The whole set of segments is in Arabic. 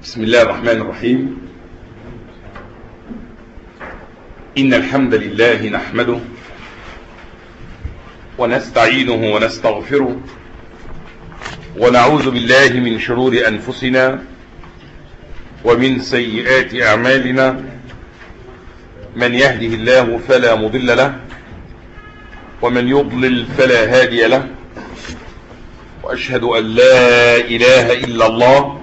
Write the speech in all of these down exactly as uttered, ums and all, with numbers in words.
بسم الله الرحمن الرحيم. إن الحمد لله نحمده ونستعينه ونستغفره ونعوذ بالله من شرور أنفسنا ومن سيئات أعمالنا. من يهده الله فلا مضل له ومن يضلل فلا هادي له، وأشهد أن لا إله إلا الله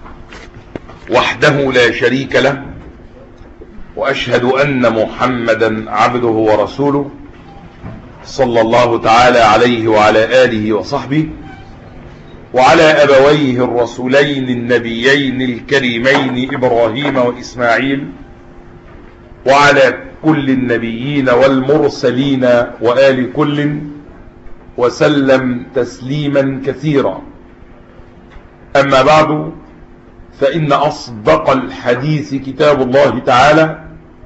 وحده لا شريك له، وأشهد أن محمدا عبده ورسوله صلى الله تعالى عليه وعلى آله وصحبه وعلى أبويه الرسولين النبيين الكريمين إبراهيم وإسماعيل وعلى كل النبيين والمرسلين وآل كل وسلم تسليما كثيرا. أما بعد، فإن أصدق الحديث كتاب الله تعالى،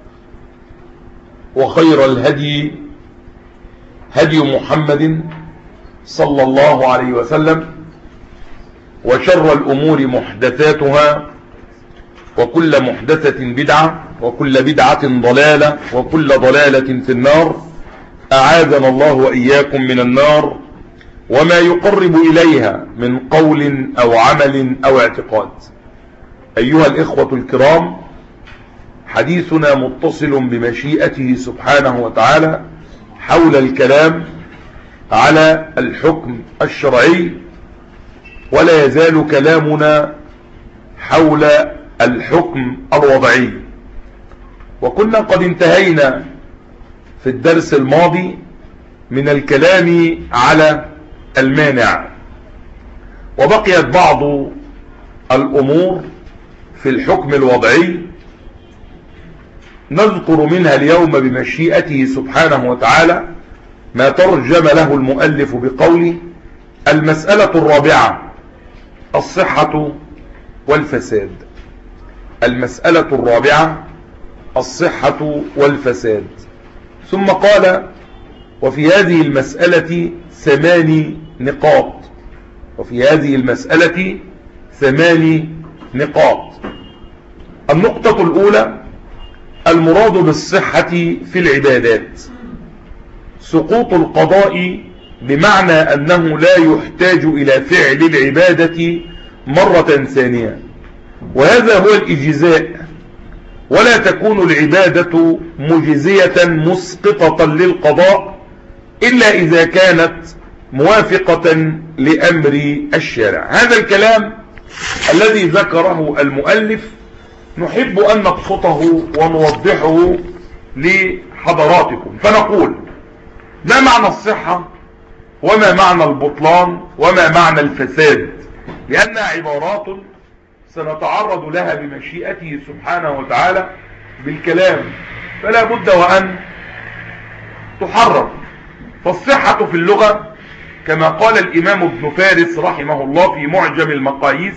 وخير الهدي هدي محمد صلى الله عليه وسلم، وشر الأمور محدثاتها، وكل محدثة بدعة، وكل بدعة ضلالة، وكل ضلالة في النار. أعاذنا الله وإياكم من النار وما يقرب إليها من قول أو عمل أو اعتقاد. أيها الإخوة الكرام، حديثنا متصل بمشيئته سبحانه وتعالى حول الكلام على الحكم الشرعي، ولا يزال كلامنا حول الحكم الوضعي. وكنا قد انتهينا في الدرس الماضي من الكلام على المانع، وبقيت بعض الأمور في الحكم الوضعي نذكر منها اليوم بمشيئته سبحانه وتعالى ما ترجم له المؤلف بقوله: المسألة الرابعة الصحة والفساد. المسألة الرابعة الصحة والفساد. ثم قال: وفي هذه المسألة ثماني نقاط. وفي هذه المسألة ثماني نقاط. النقطة الأولى: المراد بالصحة في العبادات سقوط القضاء، بمعنى أنه لا يحتاج إلى فعل العبادة مرة ثانية، وهذا هو الإجزاء. ولا تكون العبادة مجزية مسقطة للقضاء إلا إذا كانت موافقة لأمر الشارع. هذا الكلام الذي ذكره المؤلف نحب أن نبسطه ونوضحه لحضراتكم، فنقول: ما معنى الصحة، وما معنى البطلان، وما معنى الفساد؟ لأنها عبارات سنتعرض لها بمشيئته سبحانه وتعالى بالكلام، فلا بد وأن تحرر. فالصحة في اللغة كما قال الإمام ابن فارس رحمه الله في معجم المقاييس: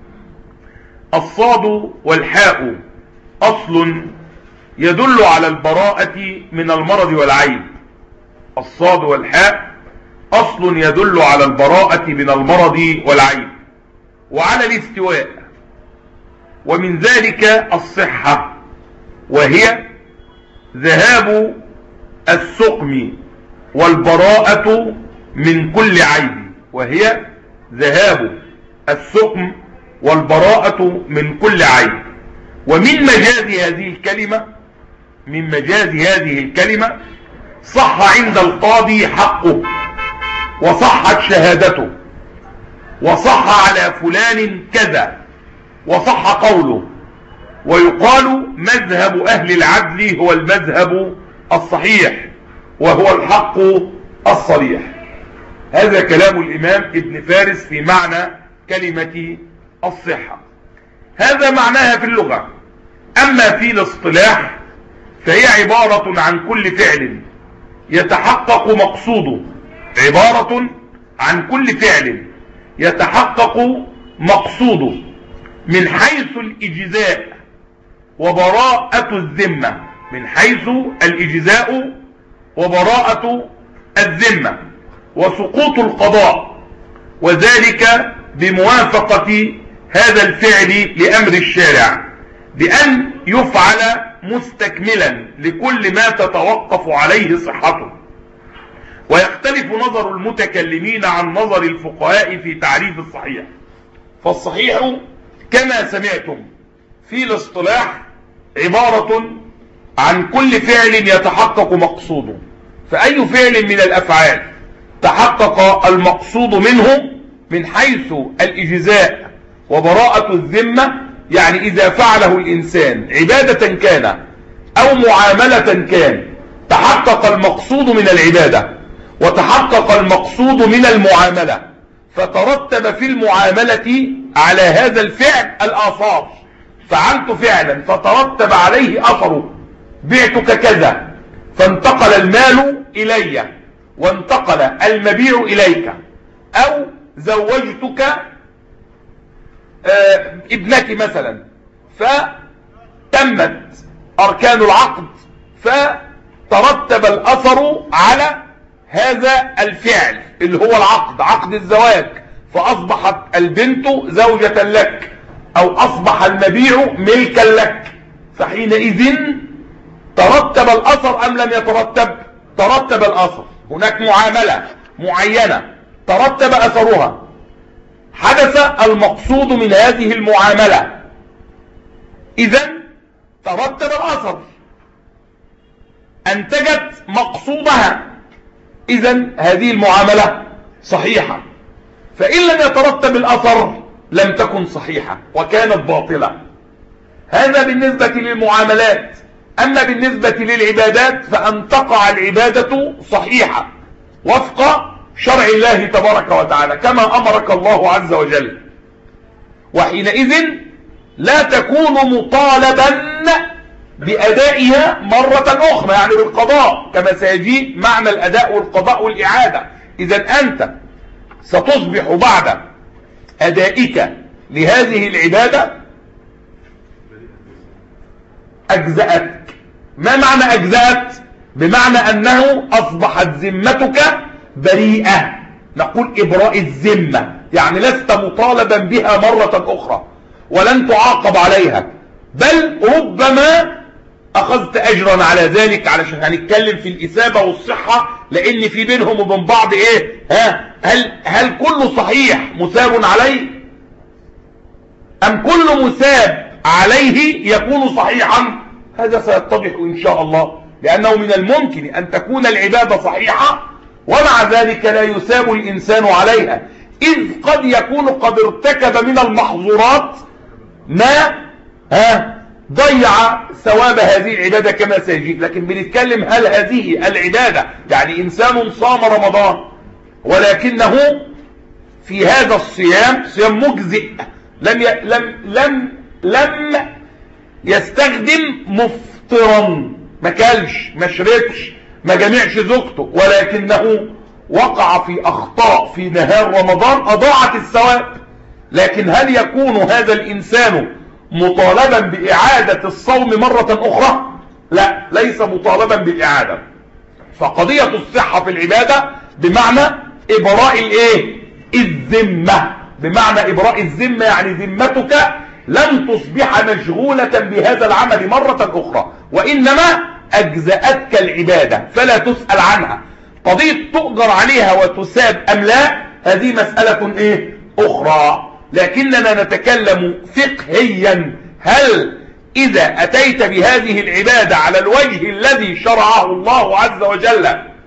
الصاد والحاء أصل يدل على البراءة من المرض والعيب. الصاد والحاء أصل يدل على البراءة من المرض والعيب وعلى الاستواء. ومن ذلك الصحة، وهي ذهاب السقم والبراءة من كل عيب. وهي ذهاب السقم والبراءة من كل عيب. ومن مجاز هذه الكلمة من مجاز هذه الكلمة صح عند القاضي حقه، وصحت شهادته، وصح على فلان كذا، وصح قوله. ويقال: مذهب أهل العدل هو المذهب الصحيح، وهو الحق الصريح. هذا كلام الإمام ابن فارس في معنى كلمة الصحة. هذا معناها في اللغة. أما في الاصطلاح فهي عبارة عن كل فعل يتحقق مقصوده. عبارة عن كل فعل يتحقق مقصوده من حيث الإجزاء وبراءة الذمة. من حيث الإجزاء وبراءة الذمة وسقوط القضاء، وذلك بموافقة هذا الفعل لأمر الشارع بأن يفعل مستكملا لكل ما تتوقف عليه صحته. ويختلف نظر المتكلمين عن نظر الفقهاء في تعريف الصحيح. فالصحيح كما سمعتم في الاصطلاح عبارة عن كل فعل يتحقق مقصوده. فأي فعل من الأفعال تحقق المقصود منه من حيث الإجزاء وبراءة الذمة، يعني إذا فعله الإنسان عبادة كان أو معاملة كان تحقق المقصود من العبادة وتحقق المقصود من المعاملة، فترتب في المعاملة على هذا الفعل الآثار. فعلت فعلا فترتب عليه أثره، بعتك كذا فانتقل المال إلي وانتقل المبيع إليك، أو زوجتك آه ابنك مثلا فتمت أركان العقد فترتب الأثر على هذا الفعل اللي هو العقد، عقد الزواج، فأصبحت البنت زوجة لك أو أصبح المبيع ملكا لك. فحينئذ ترتب الأثر أم لم يترتب؟ ترتب الأثر. هناك معاملة معينة ترتب أثرها، حدث المقصود من هذه المعاملة، إذن ترتب الأثر، أنتجت مقصودها، إذن هذه المعاملة صحيحة. فإن لم يترتب الأثر لم تكن صحيحة وكانت باطلة. هذا بالنسبة للمعاملات. أما بالنسبة للعبادات فأن تقع العبادة صحيحة وفق شرع الله تبارك وتعالى كما أمرك الله عز وجل، وحينئذ لا تكون مطالبا بأدائها مرة أخرى، يعني بالقضاء، كما سيجي معنى الأداء والقضاء والإعادة. إذن أنت ستصبح بعد أدائك لهذه العبادة أجزأتك. ما معنى أجزأت؟ بمعنى أنه أصبحت ذمتك بريئة، نقول إبراء الذمة، يعني لست مطالبا بها مرة أخرى ولن تعاقب عليها، بل ربما أخذت أجرا على ذلك. علشان هنتكلم في الإثابة والصحة، لأن في بينهم وبين بعض إيه؟ ها هل هل كل صحيح مثاب عليه أم كل مثاب عليه يكون صحيحا؟ هذا سيتضح إن شاء الله، لأنه من الممكن أن تكون العبادة صحيحة ومع ذلك لا يثاب الإنسان عليها، إذ قد يكون قد ارتكب من المحظورات ما ها ضيع ثواب هذه العبادة كما سيجي. لكن بنتكلم هل هذه العبادة، يعني إنسان صام رمضان ولكنه في هذا الصيام صيام مجزئ، لم ي... لم لم لم يستخدم مفطرا، ما كلش ما شربش ما جمعش زوجته، ولكنه وقع في أخطاء في نهار رمضان أضاعت الثواب. لكن هل يكون هذا الإنسان مطالبا بإعادة الصوم مرة أخرى؟ لا، ليس مطالبا بالإعادة. فقضية الصحة في العبادة بمعنى إبراء الإيه؟ الذمة. بمعنى إبراء الذمة يعني ذمتك لن تصبح مشغولة بهذا العمل مرة أخرى، وإنما أجزأتك العبادة فلا تسأل عنها. قضية تؤجر عليها وتساب أم لا هذه مسألة إيه؟ أخرى. لكننا نتكلم فقهيا، هل إذا أتيت بهذه العبادة على الوجه الذي شرعه الله عز وجل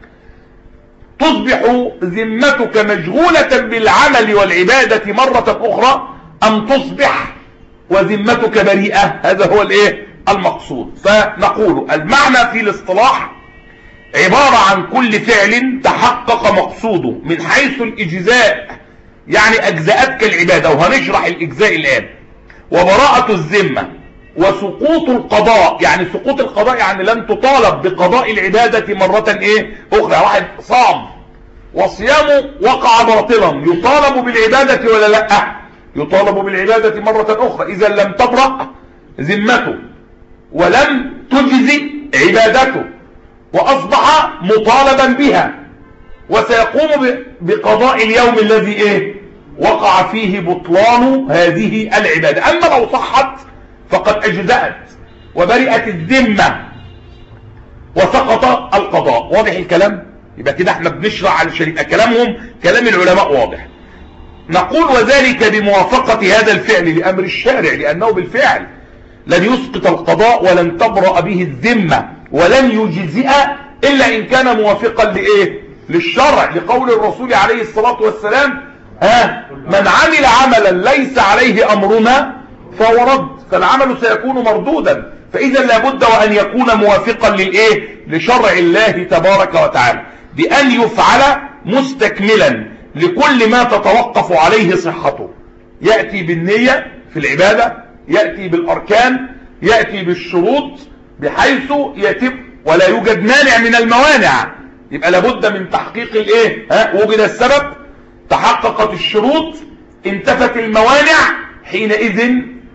تصبح ذمتك مشغولة بالعمل والعبادة مرة أخرى، أم تصبح وذمتك بريئة؟ هذا هو الإيه؟ المقصود. فنقول المعنى في الاصطلاح عبارة عن كل فعل تحقق مقصوده من حيث الإجزاء، يعني أجزأتك العبادة، وهنشرح الإجزاء الآن، وبراءة الذمة، وسقوط القضاء، يعني سقوط القضاء يعني لن تطالب بقضاء العبادة مرة إيه؟ أخرى. واحد صام وصيامه وقع باطلا، يطالب بالعبادة ولا لا؟ يطالب بالعبادة مرة أخرى. إذا لم تبرأ ذمته ولم تجزي عبادته وأصبح مطالبا بها، وسيقوم بقضاء اليوم الذي إيه؟ وقع فيه بطلان هذه العبادة. أما لو صحت فقد أجزأت وبرئت الذمة وسقط القضاء. واضح الكلام؟ يبقى كده احنا بنشرع على الشريعة، كلامهم كلام العلماء واضح. نقول وذلك بموافقة هذا الفعل لأمر الشارع، لأنه بالفعل لن يسقط القضاء ولن تبرأ به الذمة ولن يجزئ إلا إن كان موافقا لإيه؟ للشرع، لقول الرسول عليه الصلاة والسلام: ها من عمل عملا ليس عليه أمرنا فهو رد. فالعمل سيكون مردودا، فإذا لابد وأن يكون موافقا للإيه؟ لشرع الله تبارك وتعالى، بأن يفعل مستكملا لكل ما تتوقف عليه صحته. يأتي بالنية في العبادة، يأتي بالأركان، يأتي بالشروط، بحيث يتم ولا يوجد مانع من الموانع. يبقى لابد من تحقيق الايه؟ ها وجد السبب، تحققت الشروط، انتفت الموانع، حينئذ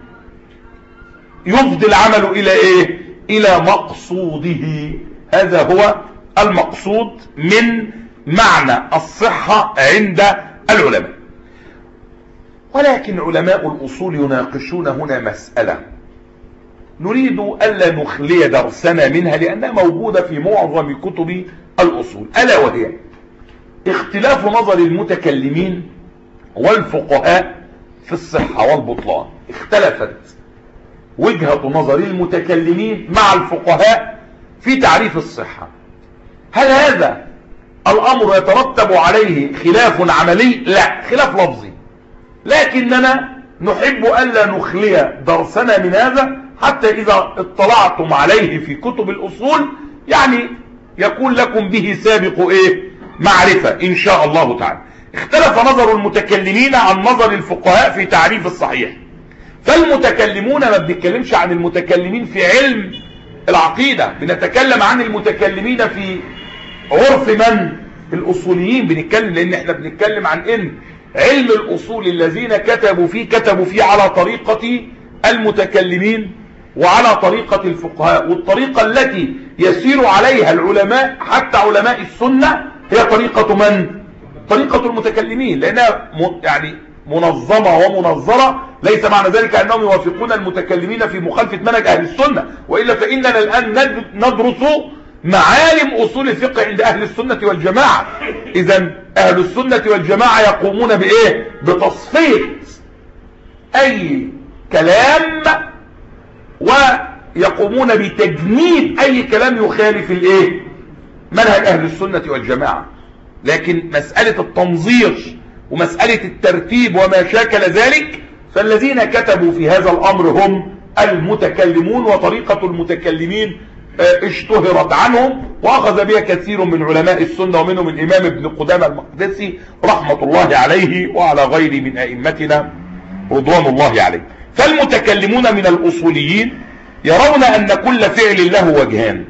يفضي العمل الى ايه؟ الى مقصوده. هذا هو المقصود من معنى الصحة عند العلماء. ولكن علماء الأصول يناقشون هنا مسألة نريد ألا نخلي درسنا منها، لأنها موجودة في معظم كتب الأصول، ألا وهي اختلاف نظر المتكلمين والفقهاء في الصحة والبطلان. اختلفت وجهة نظر المتكلمين مع الفقهاء في تعريف الصحة. هل هذا الأمر يترتب عليه خلاف عملي؟ لا، خلاف لفظي، لكننا نحب ألا نخلي درسنا من هذا حتى إذا اطلعتم عليه في كتب الأصول يعني يكون لكم به سابق إيه؟ معرفة إن شاء الله تعالى. اختلف نظر المتكلمين عن نظر الفقهاء في تعريف الصحيح. فالمتكلمون ما بنتكلمش عن المتكلمين في علم العقيدة، بنتكلم عن المتكلمين في عرف من؟ الأصوليين. بنتكلم لأن احنا بنتكلم عن إن علم الأصول الذين كتبوا فيه كتبوا فيه على طريقة المتكلمين وعلى طريقة الفقهاء، والطريقة التي يسير عليها العلماء حتى علماء السنة هي طريقة من؟ طريقة المتكلمين، لأنها يعني منظمة ومنظرة. ليس معنى ذلك أنهم يوافقون المتكلمين في مخالفة منهج أهل السنة، وإلا فإننا الآن ندرس معالم أصول الفقه عند أهل السنة والجماعة. إذن أهل السنة والجماعة يقومون بإيه؟ بتصفية أي كلام، ويقومون بتجنيب أي كلام يخالف الإيه؟ منهج أهل السنة والجماعة. لكن مسألة التنظير ومسألة الترتيب وما شاكل ذلك، فالذين كتبوا في هذا الأمر هم المتكلمون، وطريقة المتكلمين اشتهرت عنهم وأخذ بها كثير من علماء السنة، ومنهم الإمام ابن قدامة المقدسي رحمة الله عليه وعلى غيره من أئمتنا رضوان الله عليه. فالمتكلمون من الأصوليين يرون أن كل فعل له وجهان،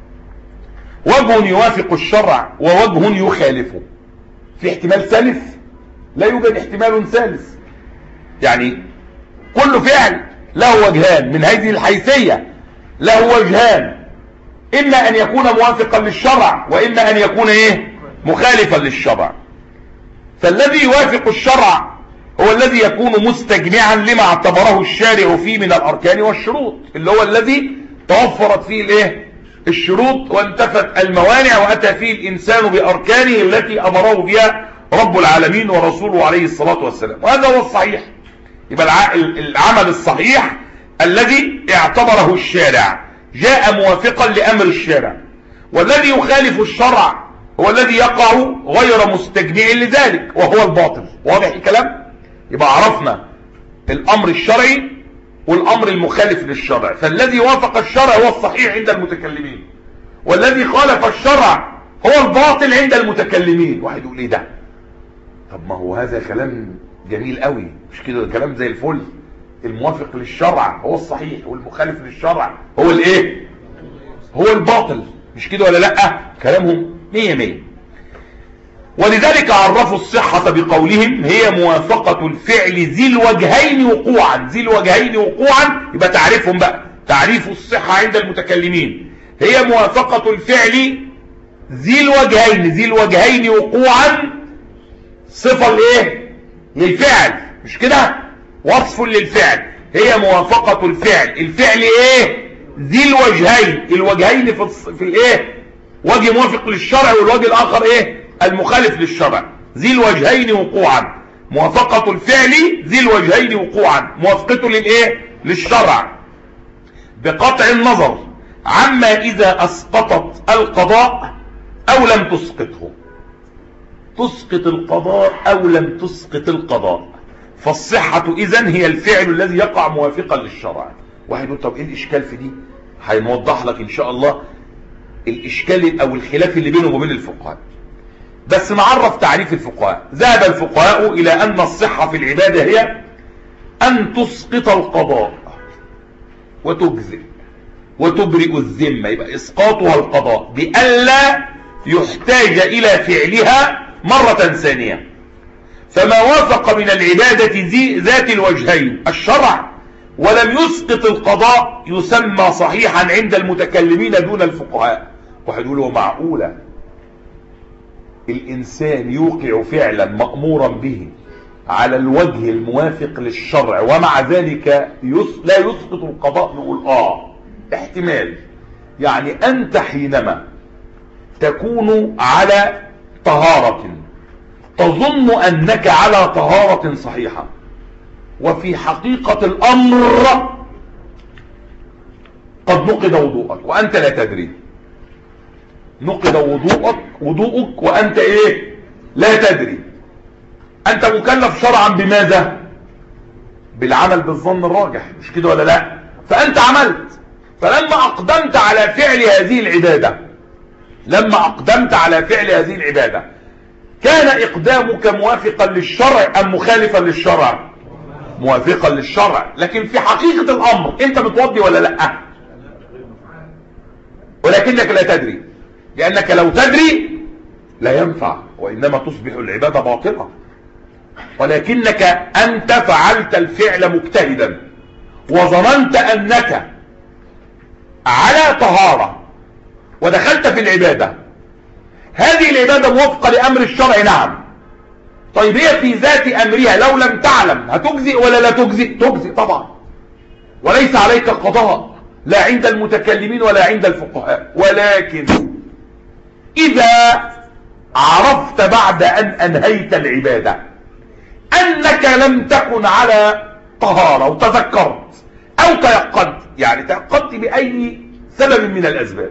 وجه يوافق الشرع ووجه يخالفه. في احتمال ثالث؟ لا يوجد احتمال ثالث. يعني كل فعل له وجهان من هذه الحيثية، له وجهان، إما أن يكون موافقا للشرع وإما أن يكون إيه؟ مخالفا للشرع. فالذي يوافق الشرع هو الذي يكون مستجمعا لما اعتبره الشارع فيه من الأركان والشروط، اللي هو الذي توفرت فيه الإيه؟ الشروط وانتفت الموانع، وأتى فيه الإنسان بأركانه التي أمره بها رب العالمين ورسوله عليه الصلاة والسلام. وهذا هو الصحيح. يبقى العمل الصحيح الذي اعتبره الشارع جاء موافقا لأمر الشارع، والذي يخالف الشرع هو الذي يقع غير مستجمع لذلك وهو الباطل. واضح الكلام؟ يبقى عرفنا الأمر الشرعي والأمر المخالف للشرع. فالذي وافق الشرع هو الصحيح عند المتكلمين، والذي خالف الشرع هو الباطل عند المتكلمين. واحد يقول ايه ده؟ طب ما هو هذا كلام جميل قوي، مش كده؟ كلام زي الفل. الموافق للشرع هو الصحيح، والمخالف للشرع هو الايه؟ هو الباطل، مش كده ولا لا؟ كلامهم مية مية. ولذلك عرفوا الصحة بقولهم هي موافقة الفعل ذي الوجهين وقوعا. ذي الوجهين وقوعا يبقى تعريفهم بقى، تعريف الصحة عند المتكلمين هي موافقة الفعل ذي الوجهين، ذي الوجهين وقوعا، صفة الايه؟ للفعل، مش كده؟ وصف للفعل، هي موافقة الفعل. الفعل ايه؟ ذي الوجهين، الوجهين في الص... في الايه؟ وجه موافق للشرع والوجه الاخر ايه؟ المخالف للشرع. ذي الوجهين وقوعا، موافقة الفعل ذي الوجهين وقوعا، موافقته للايه؟ للشرع، بقطع النظر عما اذا اسقطت القضاء او لم تسقطه. تسقط القضاء او لم تسقط القضاء، فالصحة اذن هي الفعل الذي يقع موافقا للشرع. واحد يقول طب ايه الاشكال في دي؟ هنوضح لك ان شاء الله الاشكال او الخلاف اللي بينه وبين الفقهاء، بس نعرف تعريف الفقهاء. ذهب الفقهاء الى ان الصحة في العبادة هي ان تسقط القضاء وتجزئ وتبرئ الذمة، يبقى اسقاطها القضاء بألا يحتاج الى فعلها مرة ثانية. فما وافق من العبادة ذات الوجهين الشرع ولم يسقط القضاء يسمى صحيحا عند المتكلمين دون الفقهاء. واحد يقول هو معقولة الإنسان يوقع فعلا مأمورا به على الوجه الموافق للشرع ومع ذلك يس... لا يسقط القضاء؟ نقول آه احتمال. يعني أنت حينما تكون على طهارة تظن أنك على طهارة صحيحة، وفي حقيقة الأمر قد نقض وضوءك وأنت لا تدري. نقض وضوءك وضوءك وأنت إيه؟ لا تدري. أنت مكلف شرعا بماذا؟ بالعمل بالظن الراجح، مش كده ولا لا؟ فأنت عملت، فلما أقدمت على فعل هذه العبادة لما أقدمت على فعل هذه العبادة كان إقدامك موافقا للشرع أم مخالفا للشرع؟ موافقا للشرع. لكن في حقيقة الأمر أنت متوضي ولا لا؟ ولكنك لا تدري، لأنك لو تدري لا ينفع، وإنما تصبح العبادة باطلة. ولكنك أنت فعلت الفعل مجتهدا وظننت أنك على طهارة ودخلت في العبادة. هذه العبادة موافقة لأمر الشرع، نعم. طيب هي في ذات أمرها لو لم تعلم هتجزئ ولا لا تجزئ؟ تجزئ طبعا، وليس عليك قضاء لا عند المتكلمين ولا عند الفقهاء. ولكن إذا عرفت بعد أن أنهيت العبادة أنك لم تكن على طهارة وتذكرت أو تيقنت، يعني تيقنت بأي سبب من الأسباب،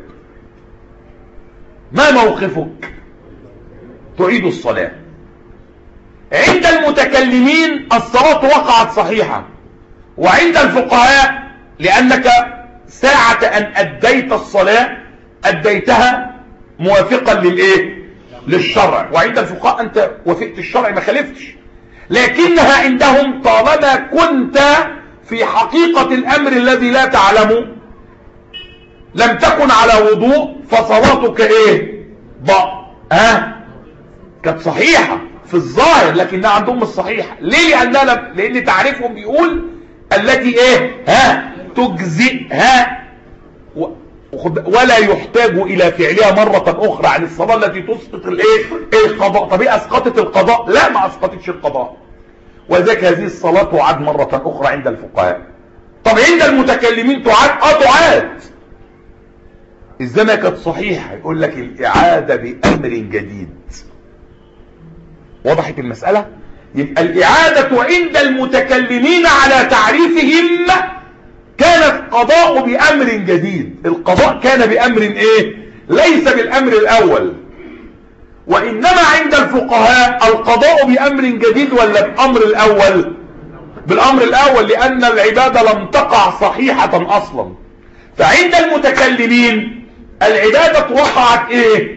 ما موقفك؟ تعيد الصلاة. عند المتكلمين الصلاة وقعت صحيحة، وعند الفقهاء لأنك ساعة أن أديت الصلاة أديتها موافقا للإيه؟ للشرع. وعند الفقهاء أنت وافقت الشرع ما خالفتش، لكنها عندهم طالما كنت في حقيقة الأمر الذي لا تعلمه لم تكن على وضوء فصلاتك إيه؟ ضاء ها؟ كانت صحيحة في الظاهر لكنها عندهم الصحيحة. ليه؟ لأنها لم... لأن تعريفهم بيقول التي إيه؟ ها؟ تجزئها و... ولا يحتاج إلى فعلها مرة أخرى عن الصلاة التي تسقط الإيه؟ القضاء. طب إيه أسقطت القضاء؟ لا، ما أسقطتش القضاء، ولذلك هذه الصلاة تعاد مرة أخرى عند الفقهاء. طب عند المتكلمين تعاد؟ آه تعاد. إذا ما كانت صحيحة يقول لك الإعادة بأمر جديد. وضحت المسألة؟ يبقى الإعادة عند المتكلمين على تعريفهم كانت قضاء بأمر جديد. القضاء كان بأمر إيه؟ ليس بالأمر الأول. وإنما عند الفقهاء القضاء بأمر جديد ولا بأمر الأول؟ بالأمر الأول، لأن العبادة لم تقع صحيحة أصلا. فعند المتكلمين العبادة وقعت إيه؟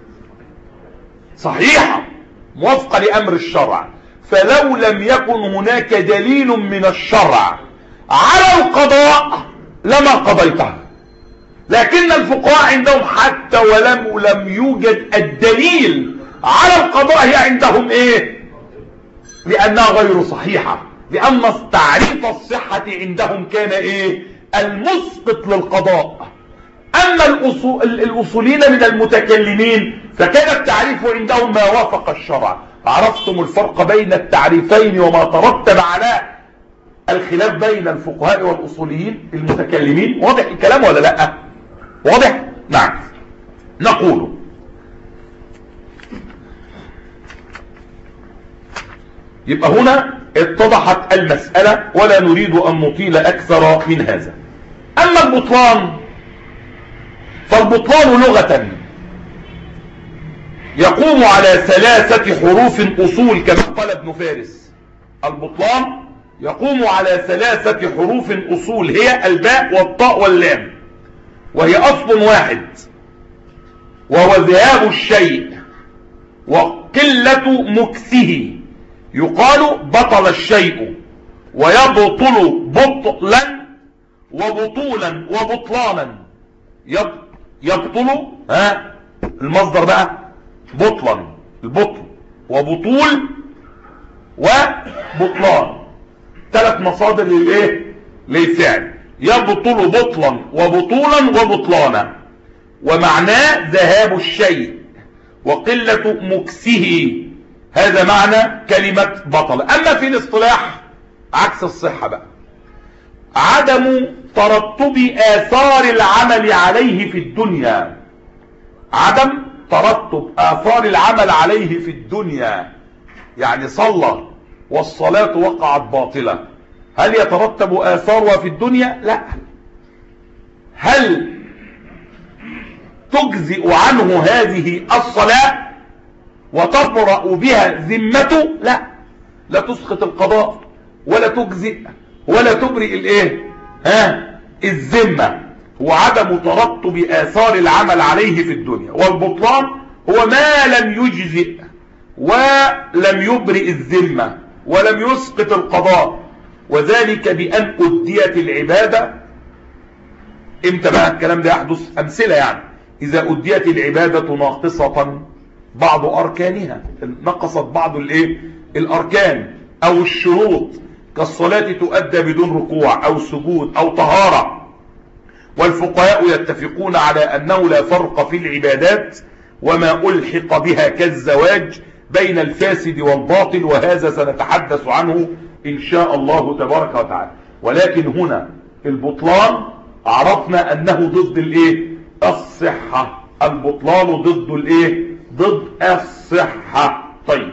صحيحة موافقة لأمر الشرع. فلو لم يكن هناك دليل من الشرع على القضاء لما قضيتها. لكن الفقهاء عندهم حتى ولم لم يوجد الدليل على القضاء هي عندهم ايه؟ لأنها غير صحيحة، لأن تعريف الصحة عندهم كان ايه؟ المسقط للقضاء. أما الأصول الأصولين من المتكلمين فكان التعريف عندهم ما وافق الشرع. عرفتم الفرق بين التعريفين وما ترتب على الخلاف بين الفقهاء والأصوليين المتكلمين. واضح الكلام ولا لا؟ واضح؟ نعم. نقول يبقى هنا اتضحت المسألة ولا نريد أن نطيل أكثر من هذا. أما البطلان فالبطلان لغة يقوم على ثلاثة حروف أصول كما قال ابن فارس. البطلان يقوم على ثلاثة حروف أصول هي الباء والطاء واللام، وهي أصل واحد وهو ذهاب الشيء وقلة مكثه. يقال بطل الشيء ويبطل بطلا وبطولا وبطلانا. يبطل ها المصدر بقى بطلا، البطل وبطول وبطلان، ثلاث مصادر للايه للفعل. يبطل بطلا وبطولا وبطلانا، ومعناه ذهاب الشيء وقلة مكثه. هذا معنى كلمة بطل. اما في الاصطلاح عكس الصحة بقى، عدم ترتب آثار العمل عليه في الدنيا. عدم ترتب آثار العمل عليه في الدنيا، يعني صلى والصلاة وقعت باطلة، هل يترتب آثارها في الدنيا؟ لا. هل تجزئ عنه هذه الصلاة وتبرأ بها ذمته؟ لا، لا تسقط القضاء ولا تجزئ ولا تبرئ الايه ها الذمة. وعدم ترتب آثار العمل عليه في الدنيا. والبطلان هو ما لم يجزئ ولم يبرئ الذمة ولم يسقط القضاء، وذلك بأن أديت العبادة. امتى بقى الكلام ده يحدث؟ أمثلة يعني إذا أديت العبادة ناقصة بعض أركانها، نقصت بعض الايه الأركان أو الشروط، كالصلاة تؤدى بدون ركوع أو سجود أو طهارة. والفقهاء يتفقون على أنه لا فرق في العبادات وما ألحق بها كالزواج بين الفاسد والباطل، وهذا سنتحدث عنه إن شاء الله تبارك وتعالى. ولكن هنا البطلان عرفنا أنه ضد الايه الصحة. البطلان ضد الايه ضد الصحة. طيب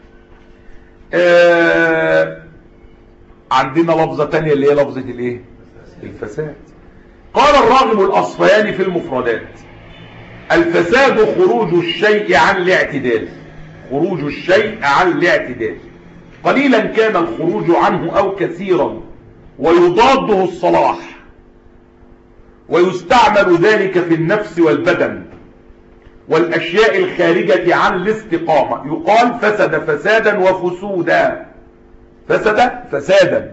آه عندنا لفظة تانية اللي هي لفظة الايه الفساد. قال الراغب الأصفهاني في المفردات: الفساد خروج الشيء عن الاعتدال. خروج الشيء عن الاعتدال، قليلا كان الخروج عنه أو كثيرا، ويضاده الصلاح، ويستعمل ذلك في النفس والبدن والأشياء الخارجة عن الاستقامة. يقال فسد فسادا وفسودا. فسد فسادا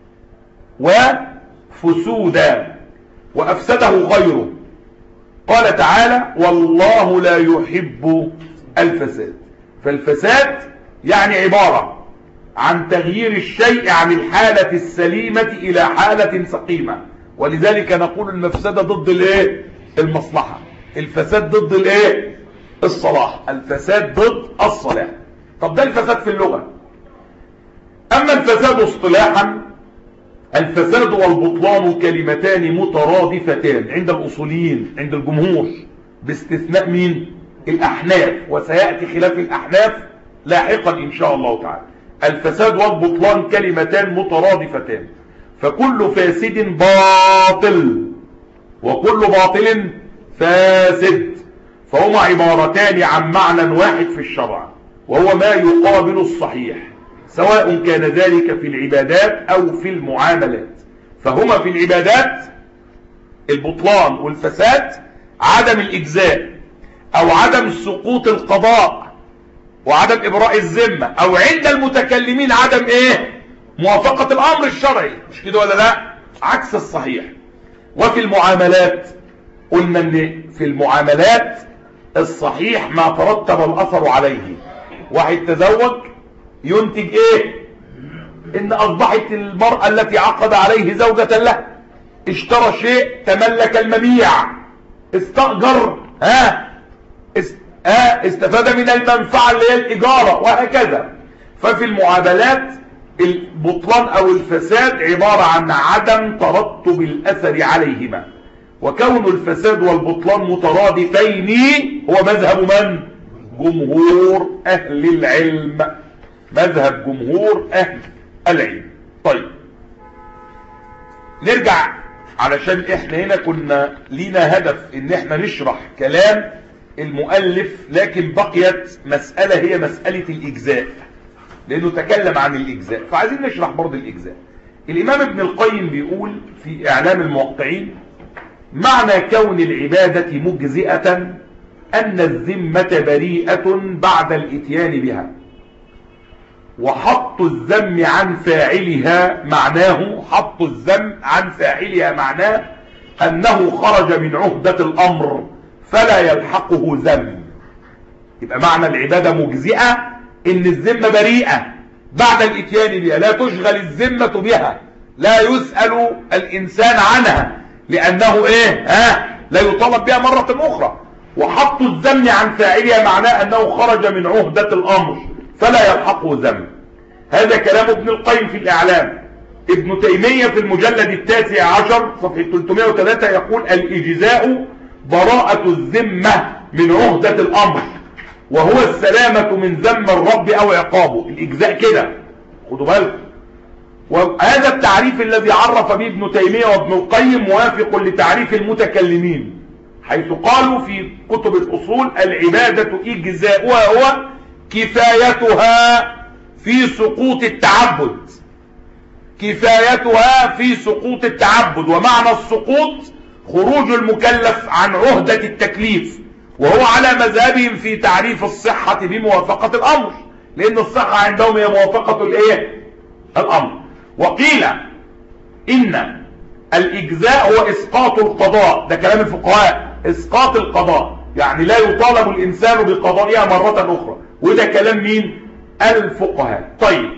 وفسودا، وأفسده غيره. قال تعالى: والله لا يحب الفساد. فالفساد يعني عبارة عن تغيير الشيء عن الحالة السليمة إلى حالة سقيمة. ولذلك نقول المفسدة ضد الايه المصلحة، الفساد ضد الايه الصلاح، الفساد ضد الصلاح. طب ده الفساد في اللغة. أما الفساد اصطلاحا، الفساد والبطلان كلمتان مترادفتان عند الأصوليين، عند الجمهور، باستثناء مين؟ الأحناف، وسيأتي خلاف الأحناف لاحقا إن شاء الله تعالى. الفساد والبطلان كلمتان مترادفتان، فكل فاسد باطل وكل باطل فاسد، فهما عبارتان عن معنى واحد في الشرع، وهو ما يقابل الصحيح، سواء كان ذلك في العبادات أو في المعاملات. فهما في العبادات البطلان والفساد عدم الإجزاء أو عدم سقوط القضاء وعدم إبراء الذمة، أو عند المتكلمين عدم إيه؟ موافقة الأمر الشرعي، مش كده ولا لا؟ عكس الصحيح. وفي المعاملات قلنا ان في المعاملات الصحيح ما ترتب الأثر عليه. واحد تزوج ينتج ايه؟ ان اصبحت المرأة التي عقد عليه زوجة له، اشترى شيء تملك المبيع، استأجر ها است... آه استفاد من المنفعة اللي هي الإجارة وهكذا. ففي المعاملات البطلان أو الفساد عبارة عن عدم ترتب الأثر عليهما، وكون الفساد والبطلان مترادفين هو مذهب من؟ جمهور أهل العلم، مذهب جمهور أهل العلم. طيب نرجع، علشان احنا هنا كنا لينا هدف ان احنا نشرح كلام المؤلف، لكن بقيت مسألة هي مسألة الإجزاء، لأنه تكلم عن الإجزاء، فعايزين نشرح برضه الإجزاء. الإمام ابن القيم بيقول في إعلام الموقعين: معنى كون العبادة مجزئة أن الذمة بريئة بعد الإتيان بها، وحط الذم عن فاعلها معناه حط الذم عن فاعلها معناه أنه خرج من عهدة الأمر فلا يلحقه ذم. يبقى معنى العبادة مجزئة إن الذمة بريئة بعد الإتيان بها، لا تشغل الذمة بها، لا يسأل الإنسان عنها، لأنه إيه ها لا يطالب بها مرة أخرى. وحط الذم عن فاعلها معناه أنه خرج من عهدة الأمر فلا يلحقه ذم. هذا كلام ابن القيم في الإعلام. ابن تيمية في المجلد التاسع عشر صفحة ثلاثمائة وثلاثة يقول: الإجزاء براءة الذمة من عهدة الأمر، وهو السلامة من ذم الرب أو عقابه. الإجزاء كده، خدوا بالكم. وهذا التعريف الذي عرف به ابن تيمية وابن القيم موافق لتعريف المتكلمين، حيث قالوا في كتب الأصول: العبادة إجزاؤها هو كفايتها في سقوط التعبد، كفايتها في سقوط التعبد. ومعنى السقوط خروج المكلف عن عهدة التكليف، وهو على مذهبهم في تعريف الصحة بموافقة الأمر، لأن الصحة عندهم هي موافقة الإيه؟ الأمر. وقيل إن الإجزاء هو إسقاط القضاء، ده كلام الفقهاء، إسقاط القضاء يعني لا يطالب الإنسان بقضائها مرة أخرى، وده كلام مين؟ الفقهاء. طيب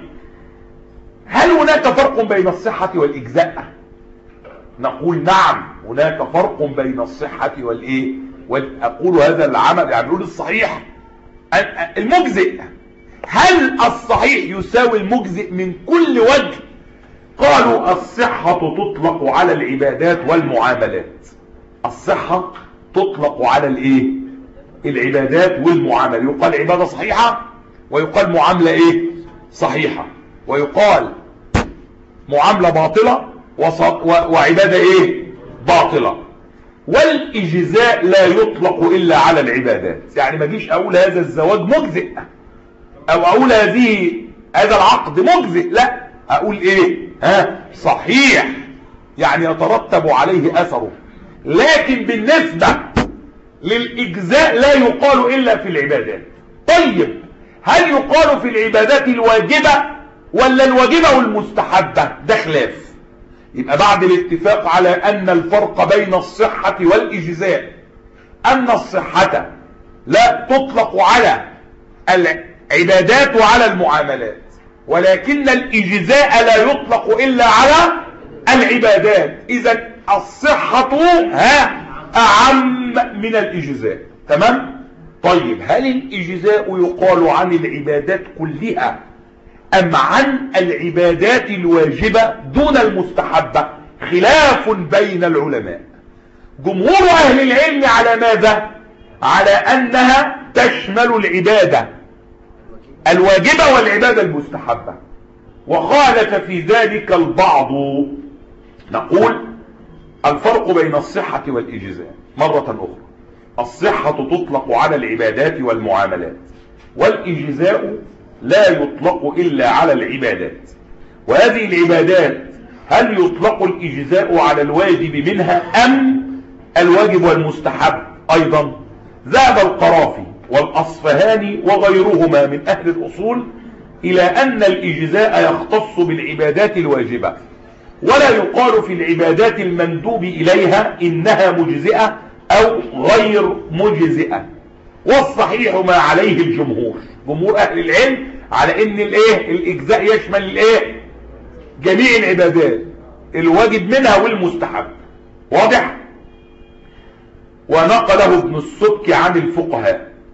هل هناك فرق بين الصحة والإجزاء؟ نقول نعم، هناك فرق بين الصحة والإيه؟ وأقول هذا العمل يعني نقول الصحيح المجزئ. هل الصحيح يساوي المجزئ من كل وجه؟ قالوا الصحة تطلق على العبادات والمعاملات. الصحة تطلق على الايه؟ العبادات والمعاملات. يقال عبادة صحيحة، ويقال معاملة ايه؟ صحيحة، ويقال معاملة باطلة وعبادة ايه؟ باطلة. والإجزاء لا يطلق إلا على العبادات. يعني ما جيش أقول هذا الزواج مجزئ، أو أقول هذه هذا العقد مجزئ، لا، أقول إيه؟ ها صحيح، يعني يترتب عليه أثره. لكن بالنسبة للإجزاء لا يقال إلا في العبادات. طيب هل يقال في العبادات الواجبة ولا الواجبة والمستحبة؟ ده خلاف. يبقى بعد الاتفاق على أن الفرق بين الصحة والإجزاء أن الصحة لا تطلق على العبادات وعلى المعاملات، ولكن الإجزاء لا يطلق إلا على العبادات. إذا الصحة ها أعم من الإجزاء. تمام؟ طيب هل الإجزاء يقال عن العبادات كلها أم عن العبادات الواجبة دون المستحبة؟ خلاف بين العلماء. جمهور أهل العلم على ماذا؟ على أنها تشمل العبادة الواجبة والعبادة المستحبة، وخالف في ذلك البعض. نقول الفرق بين الصحة والإجزاء مرة أخرى: الصحة تطلق على العبادات والمعاملات، والإجزاء لا يطلق إلا على العبادات. وهذه العبادات هل يطلق الإجزاء على الواجب منها أم الواجب والمستحب أيضا؟ ذهب القرافي والأصفهاني وغيرهما من أهل الأصول إلى أن الإجزاء يختص بالعبادات الواجبة، ولا يقال في العبادات المندوب إليها إنها مجزئة أو غير مجزئة. والصحيح ما عليه الجمهور، جمهور أهل العلم، على أن الإيه؟ الإجزاء يشمل الإيه؟ جميع العبادات، الواجب منها والمستحب. واضح؟ ونقله ابن السبك عن الفقهاء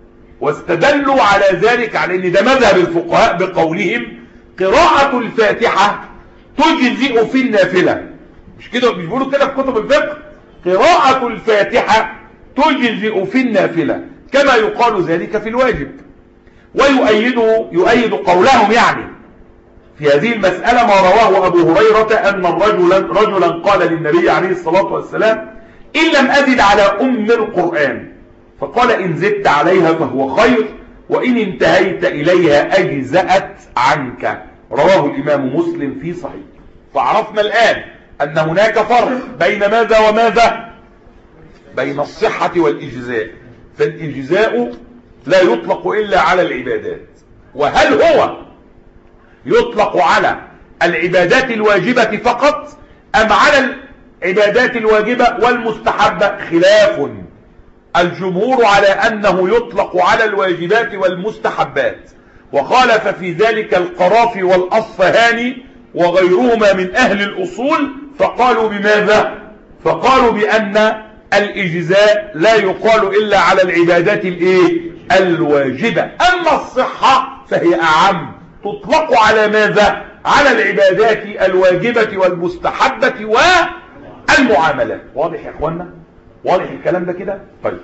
واستدلوا على ذلك على ان ده مذهب الفقهاء بقولهم قراءة الفاتحة تجزئ في النافلة. مش كده؟ مش بيقولوا كده في كتب الفقه؟ قراءة الفاتحة تجزئ في النافلة كما يقال ذلك في الواجب. ويؤيد يؤيد قولهم يعني في هذه المسألة ما رواه أبو هريرة أن الرجل رجلا قال للنبي عليه الصلاة والسلام إن لم أزد على أم القرآن، فقال إن زدت عليها فهو خير وإن انتهيت إليها أجزأت عنك. رواه الإمام مسلم في صحيح. فعرفنا الآن أن هناك فرق بين ماذا وماذا؟ بين الصحة والإجزاء. فالإجزاء لا يطلق إلا على العبادات. وهل هو يطلق على العبادات الواجبة فقط أم على العبادات الواجبة والمستحبة؟ خلاف. الجمهور على أنه يطلق على الواجبات والمستحبات، وخالف في ذلك القرافي والأصفهاني وغيرهما من أهل الأصول، فقالوا بماذا؟ فقالوا بأن الإجزاء لا يقال إلا على العبادات الإيه؟ الواجبة. أما الصحة فهي أعم، تطلق على ماذا؟ على العبادات الواجبة والمستحبة والمعاملات. واضح يا اخوانا؟ واضح الكلام ده كده؟ طيب،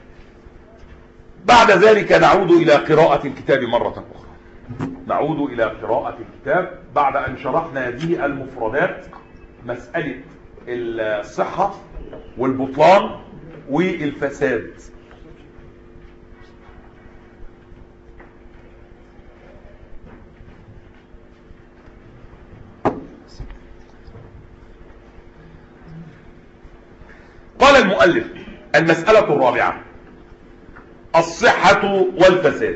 بعد ذلك نعود إلى قراءة الكتاب مرة أخرى. نعود إلى قراءة الكتاب بعد أن شرحنا هذه المفردات، مسألة الصحة والبطلان والفساد. قال المؤلف: المسألة الرابعة الصحة والفساد.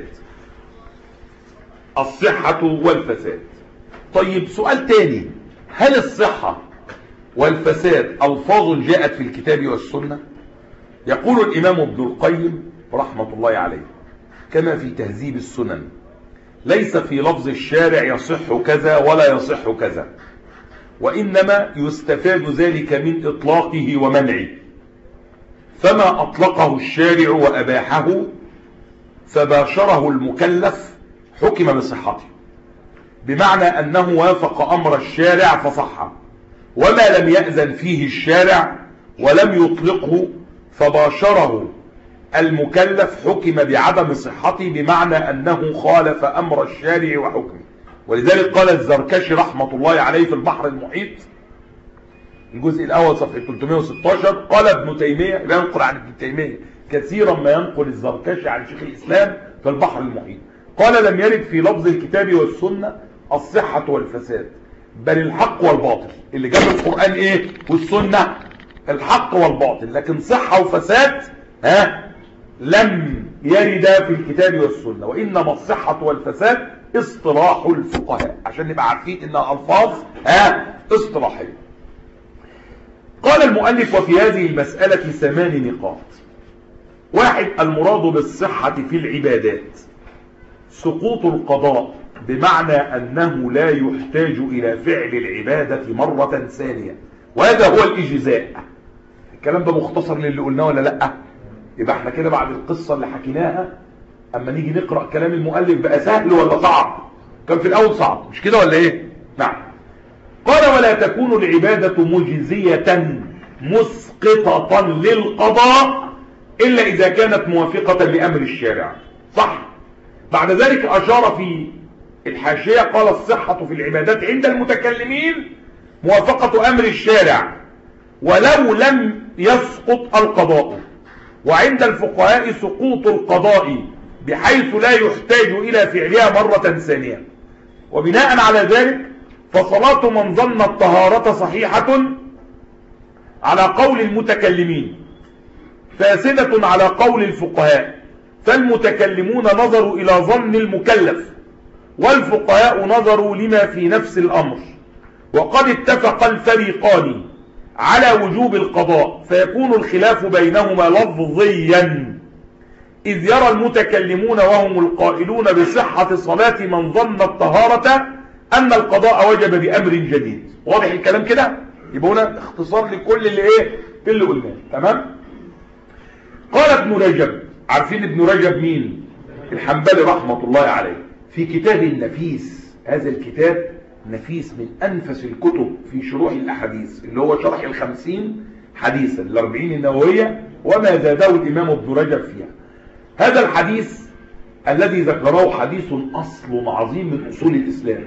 الصحة والفساد. طيب، سؤال تاني: هل الصحة والفساد ألفاظ جاءت في الكتاب والسنة؟ يقول الإمام ابن القيم رحمة الله عليه كما في تهذيب السنن: ليس في لفظ الشارع يصح كذا ولا يصح كذا، وإنما يستفاد ذلك من إطلاقه ومنعه. فما أطلقه الشارع وأباحه فباشره المكلف حكم بصحته، بمعنى أنه وافق أمر الشارع فصح، وما لم يأذن فيه الشارع ولم يطلقه فباشره المكلف حكم بعدم صحته، بمعنى أنه خالف أمر الشارع وحكمه. ولذلك قال الزركشي رحمة الله عليه في البحر المحيط الجزء الأول صفحة ثلاثمائة وستة عشر، قال ابن تيمية، ينقل عن ابن تيمية كثيرا ما ينقل الزركشي عن شيخ الإسلام في البحر المحيط، قال: لم يرد في لفظ الكتاب والسنة الصحة والفساد، بل الحق والباطل. اللي جاب القرآن ايه والسنة؟ الحق والباطل، لكن صحة وفساد ها لم يرد في الكتاب والسنة، وإنما الصحة والفساد اصطلاح الفقهاء، عشان نبقى عارفين انها ألفاظ ها اصطلاحية. قال المؤلف: وفي هذه المسألة ثمان نقاط. واحد: المراد بالصحة في العبادات سقوط القضاء، بمعنى أنه لا يحتاج إلى فعل العبادة مرة ثانية، وهذا هو الإجزاء. الكلام ده مختصر للي قلناه ولا لأ؟ يبقى احنا كده بعد القصة اللي حكيناها أما نيجي نقرأ كلام المؤلف بقى سهل ولا صعب؟ كان في الأول صعب، مش كده ولا إيه؟ نعم. قال: ولا تكون العبادة مجزية مسقطة للقضاء إلا إذا كانت موافقة لأمر الشارع. صح؟ بعد ذلك أشار في الحاشية قال: الصحة في العبادات عند المتكلمين موافقة أمر الشارع ولو لم يسقط القضاء، وعند الفقهاء سقوط القضاء بحيث لا يحتاج إلى فعلها مرة ثانية. وبناء على ذلك فصلاة من ظن الطهارة صحيحة على قول المتكلمين فاسدة على قول الفقهاء، فالمتكلمون نظروا إلى ظن المكلف والفقهاء نظروا لما في نفس الأمر، وقد اتفق الفريقان على وجوب القضاء، فيكون الخلاف بينهما لفظيا، إذ يرى المتكلمون وهم القائلون بصحة صلاة من ظن الطهارة أن القضاء وجب بأمر جديد. واضح الكلام كده؟ يبقى هنا اختصار لكل اللي ايه اللي قلناه. تمام؟ قال ابن رجب، عارفين ابن رجب مين؟ الحنبلي رحمة الله عليه في كتاب النفيس. هذا الكتاب نفيس من أنفس الكتب في شروح الأحاديث، اللي هو شرح الخمسين حديثا الأربعين النووية وما زاده الإمام ابن رجب فيها. هذا الحديث الذي ذكره حديث أصل عظيم من أصول الإسلام،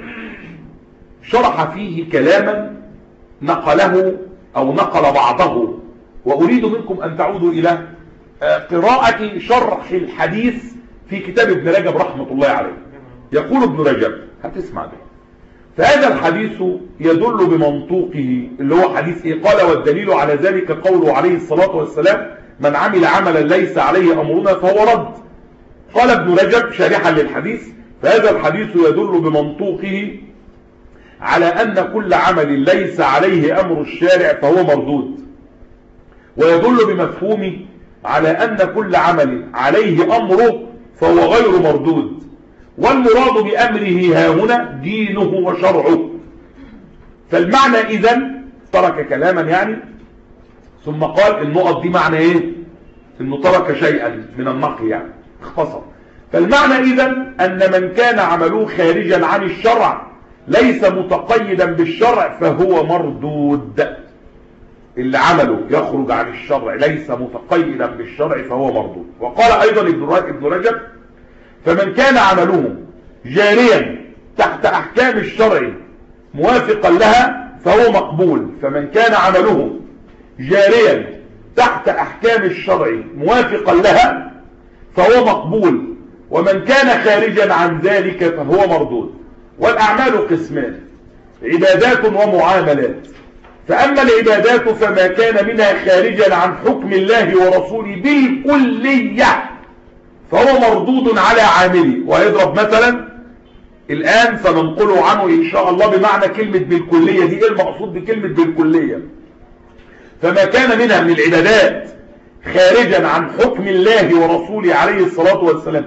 شرح فيه كلاما نقله أو نقل بعضه، وأريد منكم أن تعودوا إلى قراءة شرح الحديث في كتاب ابن رجب رحمة الله عليه. يقول ابن رجب، هتسمع ده، فهذا الحديث يدل بمنطوقه اللي هو حديث إيه؟ قال والدليل على ذلك قوله عليه الصلاة والسلام من عمل عملا ليس عليه أمرنا فهو رد. قال ابن رجب شارحا للحديث فهذا الحديث يدل بمنطوقه على أن كل عمل ليس عليه أمر الشارع فهو مردود، ويدل بمفهومه على أن كل عمل عليه أمره فهو غير مردود، والمراد بأمره هاهنا دينه وشرعه. فالمعنى إذن ترك كلاما يعني ثم قال النقط دي معنى ايه؟ انه ترك شيئا من النقل يعني اختصر. فالمعنى إذن أن من كان عمله خارجا عن الشرع ليس متقيدا بالشرع فهو مردود. اللي عمله يخرج عن الشرع ليس متقيدا بالشرع فهو مردود. وقال أيضا ابن رجب فمن كان عمله جاريا تحت أحكام الشرع موافقا لها فهو مقبول. فمن كان عمله جاريا تحت أحكام الشرع موافقا لها فهو مقبول، ومن كان خارجا عن ذلك فهو مردود. والأعمال قسمان عبادات ومعاملات، فأما العبادات فما كان منها خارجا عن حكم الله ورسوله بالكلية فهو مردود على عامله. ويضرب مثلا الآن سننقله عنه إن شاء الله بمعنى كلمة بالكلية دي. إيه المقصود بكلمة بالكلية؟ فما كان منها من العبادات خارجا عن حكم الله ورسوله عليه الصلاة والسلام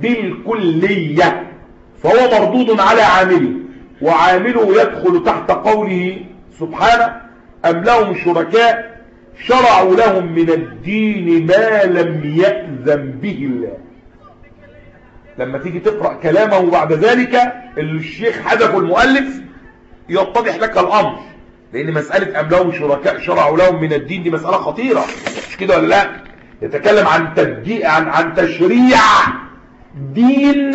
بالكلية فهو مردود على عامله، وعامله يدخل تحت قوله سبحانه أم لهم شركاء شرعوا لهم من الدين ما لم يأذن به الله. لما تيجي تقرأ كلامه بعد ذلك الشيخ حذف المؤلف يتضح لك الأمر، لأن مسألة أم لهم شركاء شرعوا لهم من الدين دي مسألة خطيرة، مش كده ولا لا؟ يتكلم عن تبديع عن عن تشريع دين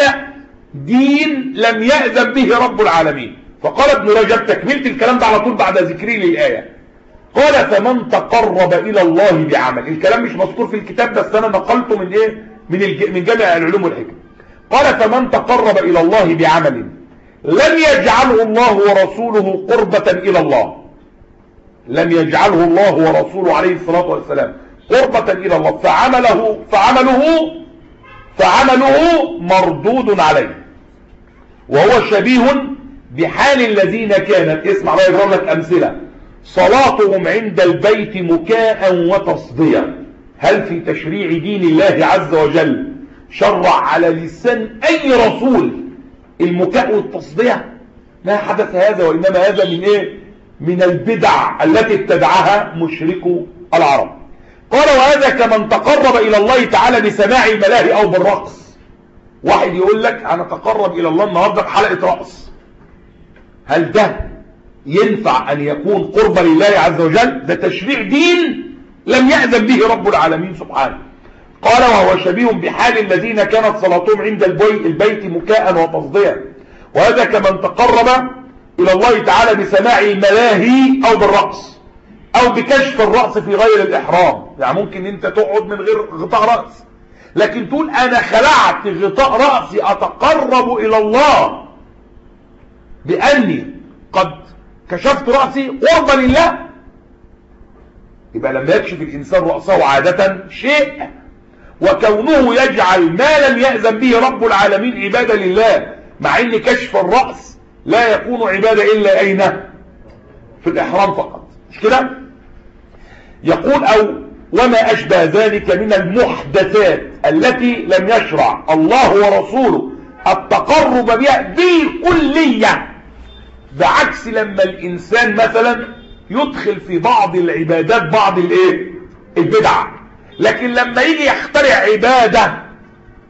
دين لم يأذن به رب العالمين. فقال ابن رجب تكملت الكلام ده على طول بعد ذكري للآية، قال فمن تقرب إلى الله بعمل. الكلام مش مذكور في الكتاب بس أنا نقلته من إيه؟ من الج... من جامع العلوم والحكم. قال فمن تقرب إلى الله بعمل لم يجعله الله ورسوله قربة إلى الله، لم يجعله الله ورسوله عليه الصلاة والسلام قربة إلى الله فعمله فعمله فعمله مردود عليه، وهو شبيه بحال الذين كانت، اسمع بقى يضرب لك أمثلة، صلاتهم عند البيت مكاء وتصدية. هل في تشريع دين الله عز وجل شرع على لسان أي رسول المكاء والتصدية؟ ما حدث هذا، وإنما هذا من إيه؟ من البدع التي ابتدعها مشركو العرب. قال وهذا كمن تقرب إلى الله تعالى بسماع الملاهي أو بالرقص. واحد يقول لك أنا تقرب إلى الله النهاردة بحلقة رقص، هل ده ينفع أن يكون قرب لله عز وجل؟ ده تشريع دين لم يأذن به رب العالمين سبحانه. قال وهو شبيه بحال الذين كانت صلاتهم عند البيت مكاء وتصديا، وهذا كمن تقرب إلى الله تعالى بسماع الملاهي أو بالرقص أو بكشف الرأس في غير الإحرام. يعني ممكن أنت تقعد من غير غطاء رأس، لكن تقول أنا خلعت غطاء رأسي أتقرب إلى الله بأني قد كشفت رأسي قربا لله. يبقى لما يكشف الإنسان رأسه عادة شيء، وكونه يجعل ما لم يأذن به رب العالمين عبادة لله، مع ان كشف الرأس لا يكون عبادة إلا أين؟ في الإحرام فقط، مش كده؟ يقول أو وما أشبه ذلك من المحدثات التي لم يشرع الله ورسوله التقرب بها بالكلية. بعكس لما الإنسان مثلا يدخل في بعض العبادات بعض الايه؟ البدع، لكن لما يجي يخترع عبادة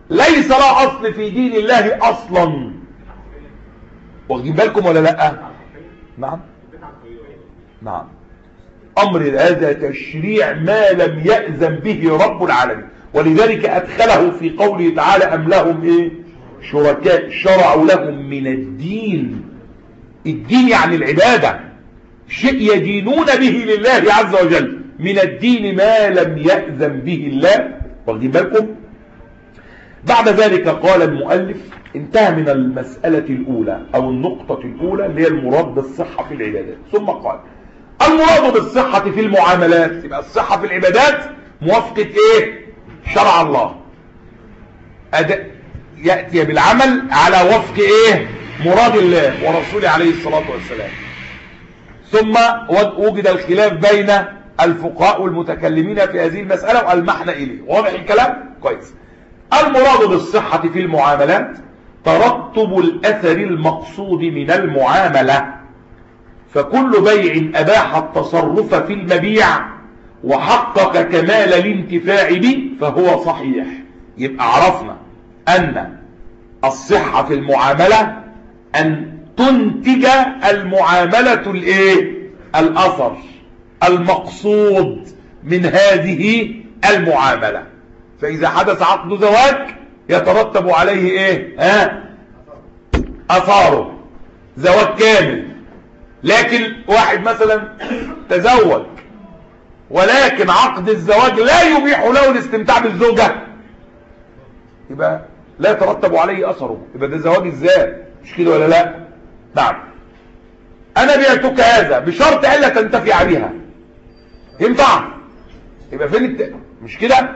ليس لا أصل في دين الله أصلا. واخدين بالكم ولا لا؟ نعم نعم. أمر هذا تشريع ما لم يأذن به رب العالمين، ولذلك أدخله في قوله تعالى أم لهم إيه شركاء شرعوا لهم من الدين. الدين يعني العبادة، شيء يدينون به لله عز وجل، من الدين ما لم يأذن به الله. واخدين بالكم؟ بعد ذلك قال المؤلف انتهى من المسألة الأولى أو النقطة الأولى اللي هي المراد بالصحة في العبادات، ثم قال المراد بالصحة في المعاملات. يبقى الصحة في العبادات موافقة ايه؟ شرع الله، أداء يأتي بالعمل على وفق ايه؟ مراد الله ورسوله عليه الصلاة والسلام. ثم وجد الخلاف بين الفقهاء والمتكلمين في هذه المسألة والمحنى إليه. واضح الكلام؟ كويس. المراد بالصحة في المعاملات ترتب الأثر المقصود من المعاملة، فكل بيع أباح التصرف في المبيع وحقق كمال الانتفاع به فهو صحيح. يبقى عرفنا أن الصحة في المعاملة أن تنتج المعاملة الايه؟ الأثر المقصود من هذه المعاملة. فإذا حدث عقد زواج يترتب عليه ايه؟ ها؟ أثاره زواج كامل. لكن واحد مثلا تزوج ولكن عقد الزواج لا يبيح له الاستمتاع بالزوجة، يبقى لا يترتب عليه أثره. يبقى ده زواج ازاي؟ مش كده ولا لا؟ نعم. أنا بعتك هذا بشرط ألا تنتفع بها، ينفع؟ يبقى فين الت... مش كده؟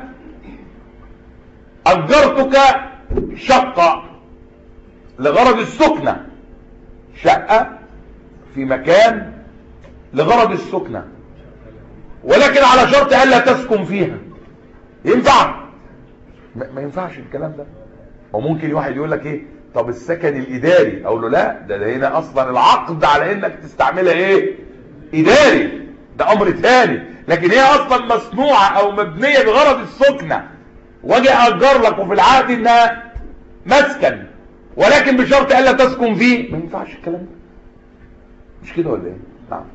أجرتك شقة لغرض السكنة، شقة في مكان لغرض السكنة، ولكن على شرط ألا تسكن فيها، ينفع؟ ما ينفعش الكلام ده. وممكن واحد يقول لك ايه؟ طب السكن الإداري، أقول له لا، ده, ده هنا أصلا العقد على إنك تستعملها ايه؟ إداري، ده أمر ثاني. لكن هي أصلا مصنوعة أو مبنية بغرض السكنة، واجي أجر لك وفي العقد إنها مسكن ولكن بشرط ألا تسكن فيه، ما ينفعش الكلام ده. مش كده ولا ايه؟ نعم.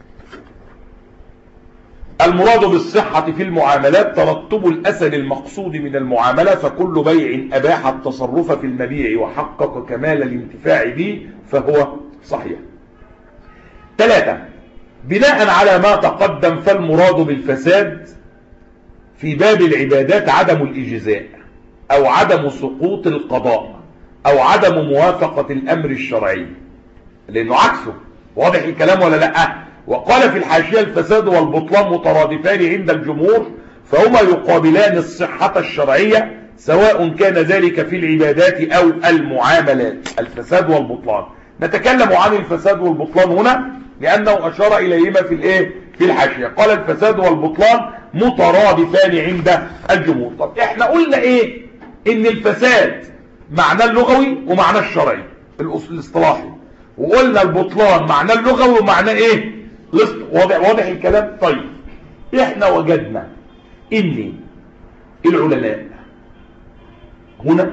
المراد بالصحة في المعاملات ترتب الأثر المقصود من المعاملة، فكل بيع أباح التصرف في المبيع وحقق كمال الانتفاع به فهو صحيح. ثلاثة، بناء على ما تقدم فالمراد بالفساد في باب العبادات عدم الإجزاء أو عدم سقوط القضاء أو عدم موافقة الأمر الشرعي، لأنه عكسه. واضح الكلام ولا لأ؟ وقال في الحاشية الفساد والبطلان مترادفان عند الجمهور، فهما يقابلان الصحة الشرعية سواء كان ذلك في العبادات أو المعاملات، الفساد والبطلان. نتكلم عن الفساد والبطلان هنا لأنه أشار إليهما في الإيه؟ في الحاشية. قال الفساد والبطلان مترادفان عند الجمهور. طب احنا قلنا إيه؟ إن الفساد معناه اللغوي ومعناه الشرعي الاصطلاحي، وقلنا البطلان معناه اللغوي ومعناه إيه؟ واضح واضح الكلام. طيب احنا وجدنا ان العلماء هنا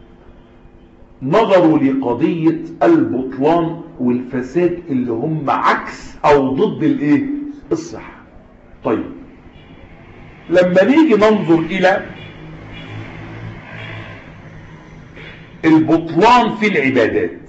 نظروا لقضية البطلان والفساد اللي هم عكس او ضد الايه؟ الصحة. طيب لما نيجي ننظر الى البطلان في العبادات،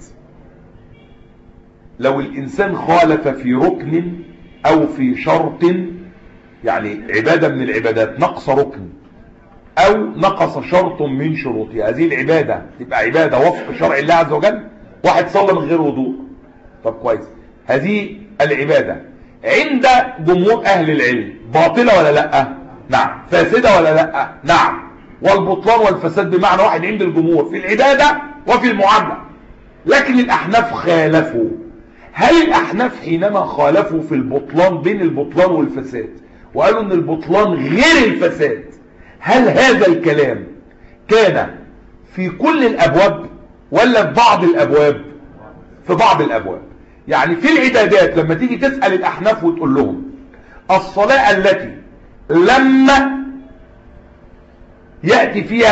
لو الإنسان خالف في ركن أو في شرط، يعني عبادة من العبادات نقص ركن أو نقص شرط من شروطها، هذه العبادة تبقى عبادة وفق شرع الله عز وجل. واحد صلى من غير وضوء، طب كويس، هذه العبادة عند جمهور أهل العلم باطلة ولا لأ؟ نعم. فاسدة ولا لأ؟ نعم. والبطلان والفساد بمعنى واحد عند الجمهور في العبادة وفي المعاملة. لكن الأحناف خالفوا. هل الأحناف حينما خالفوا في البطلان بين البطلان والفساد وقالوا ان البطلان غير الفساد، هل هذا الكلام كان في كل الأبواب ولا في بعض الأبواب؟ في بعض الأبواب. يعني في العبادات لما تيجي تسأل الأحناف وتقول لهم الصلاة التي لما يأتي فيها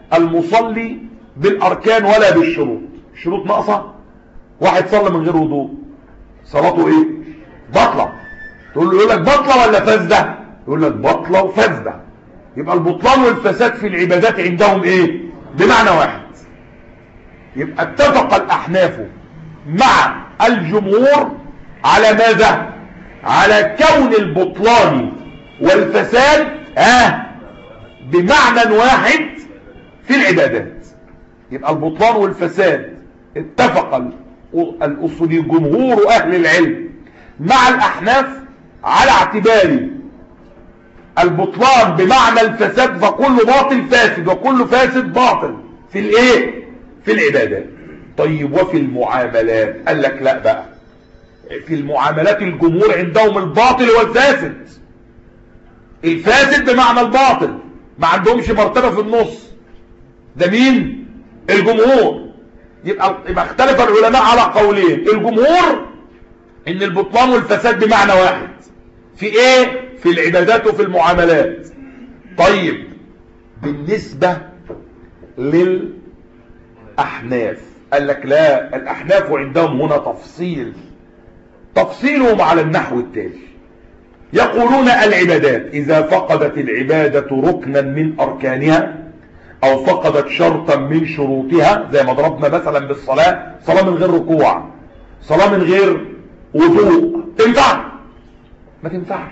المصلي بالاركان ولا بالشروط. الشروط ناقصه، واحد صلى من غير وضوء صلاته ايه؟ بطله. تقول له يقول لك بطله ولا فاسده؟ يقول لك بطله وفاسده. يبقى البطلان والفساد في العبادات عندهم ايه؟ بمعنى واحد. يبقى اتفق الاحناف مع الجمهور على ماذا؟ على كون البطلان والفساد ها بمعنى واحد في العبادات. يبقى البطلان والفساد اتفق الاصولي جمهور اهل العلم مع الاحناف على اعتبار البطلان بمعنى الفساد، فكل باطل فاسد وكل فاسد باطل في الايه؟ في العبادات. طيب وفي المعاملات قال لك لا بقى، في المعاملات الجمهور عندهم الباطل والفاسد. الفاسد بمعنى الباطل، ما عندهمش مرتبة في النص. ده مين؟ الجمهور. يبقى يبقى اختلف العلماء على قولين. الجمهور ان البطلان والفساد بمعنى واحد في ايه؟ في العبادات وفي المعاملات. طيب بالنسبة للأحناف قال لك لا، الأحناف عندهم هنا تفصيل. تفصيلهم على النحو التالي: يقولون العبادات إذا فقدت العبادة ركنا من أركانها أو فقدت شرطا من شروطها، زي ما ضربنا مثلا بالصلاة، صلاة من غير ركوع، صلاة من غير وضوء، تنفع؟ ما تنفعش.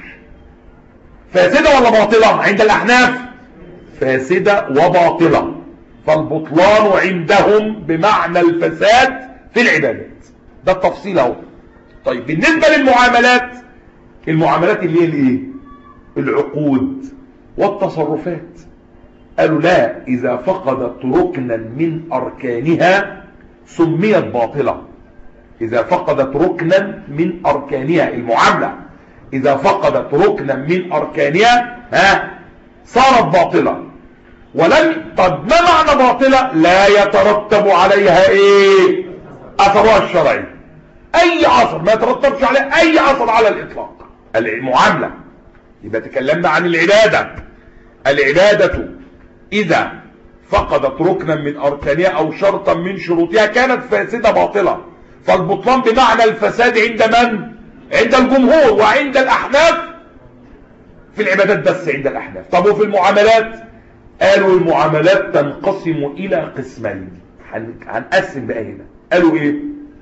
فاسدة ولا باطلة عند الأحناف؟ فاسدة وباطلة. فالبطلان عندهم بمعنى الفساد في العبادات. ده التفصيل اهو. طيب بالنسبة للمعاملات، المعاملات اللي هي الايه؟ العقود والتصرفات. قالوا لا، إذا فقدت ركنا من أركانها سميت باطلة. إذا فقدت ركنا من أركانها، المعاملة إذا فقدت ركنا من أركانها ها صارت باطلة. ولم طب ما معنى باطلة؟ لا يترتب عليها ايه؟ أثرها الشرعي. أي أثر ما يترتبش عليه أي أثر على الإطلاق. المعاملة يبقى تكلمنا عن العبادة. العبادة إذا فقدت ركنا من أركانها أو شرطا من شروطها كانت فاسدة باطلة. فالبطلان بمعنى الفساد عند من؟ عند الجمهور. وعند الأحناف في العبادات بس عند الأحناف. طب وفي المعاملات؟ قالوا المعاملات تنقسم إلى قسمين. هنقسم بقى هنا. قالوا إيه؟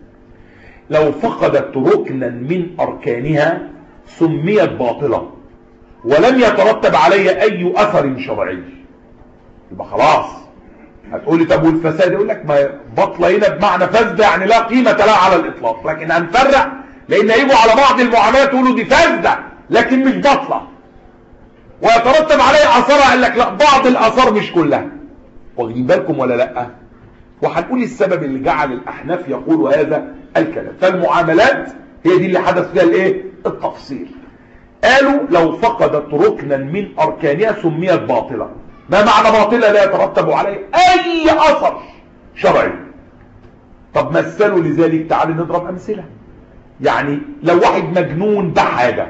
لو فقدت ركنا من أركانها سميت باطلة ولم يترتب عليها أي أثر شرعي. يبقى خلاص. هتقولي طب والفساد؟ يقول لك ما بطلة هنا بمعنى فاسد، يعني لا قيمة لها على الإطلاق. لكن هنفرق، لأن يجوا على بعض المعاملات يقولوا دي فاسدة لكن مش بطلة ويترتب عليها أثرها. قال لك لا، بعض الأثار مش كلها. واخدين بالكم ولا لا؟ وهنقول السبب اللي جعل الأحناف يقولوا هذا الكلام. فالمعاملات هي دي اللي حدث فيها الايه؟ التفصيل. قالوا لو فقدت ركنا من أركانها سميت باطلة. ما معنى باطلة؟ لا يترتب عليه أي أثر شرعي. طب مثلوا لذلك، تعالوا نضرب أمثلة. يعني لو واحد مجنون بحاجة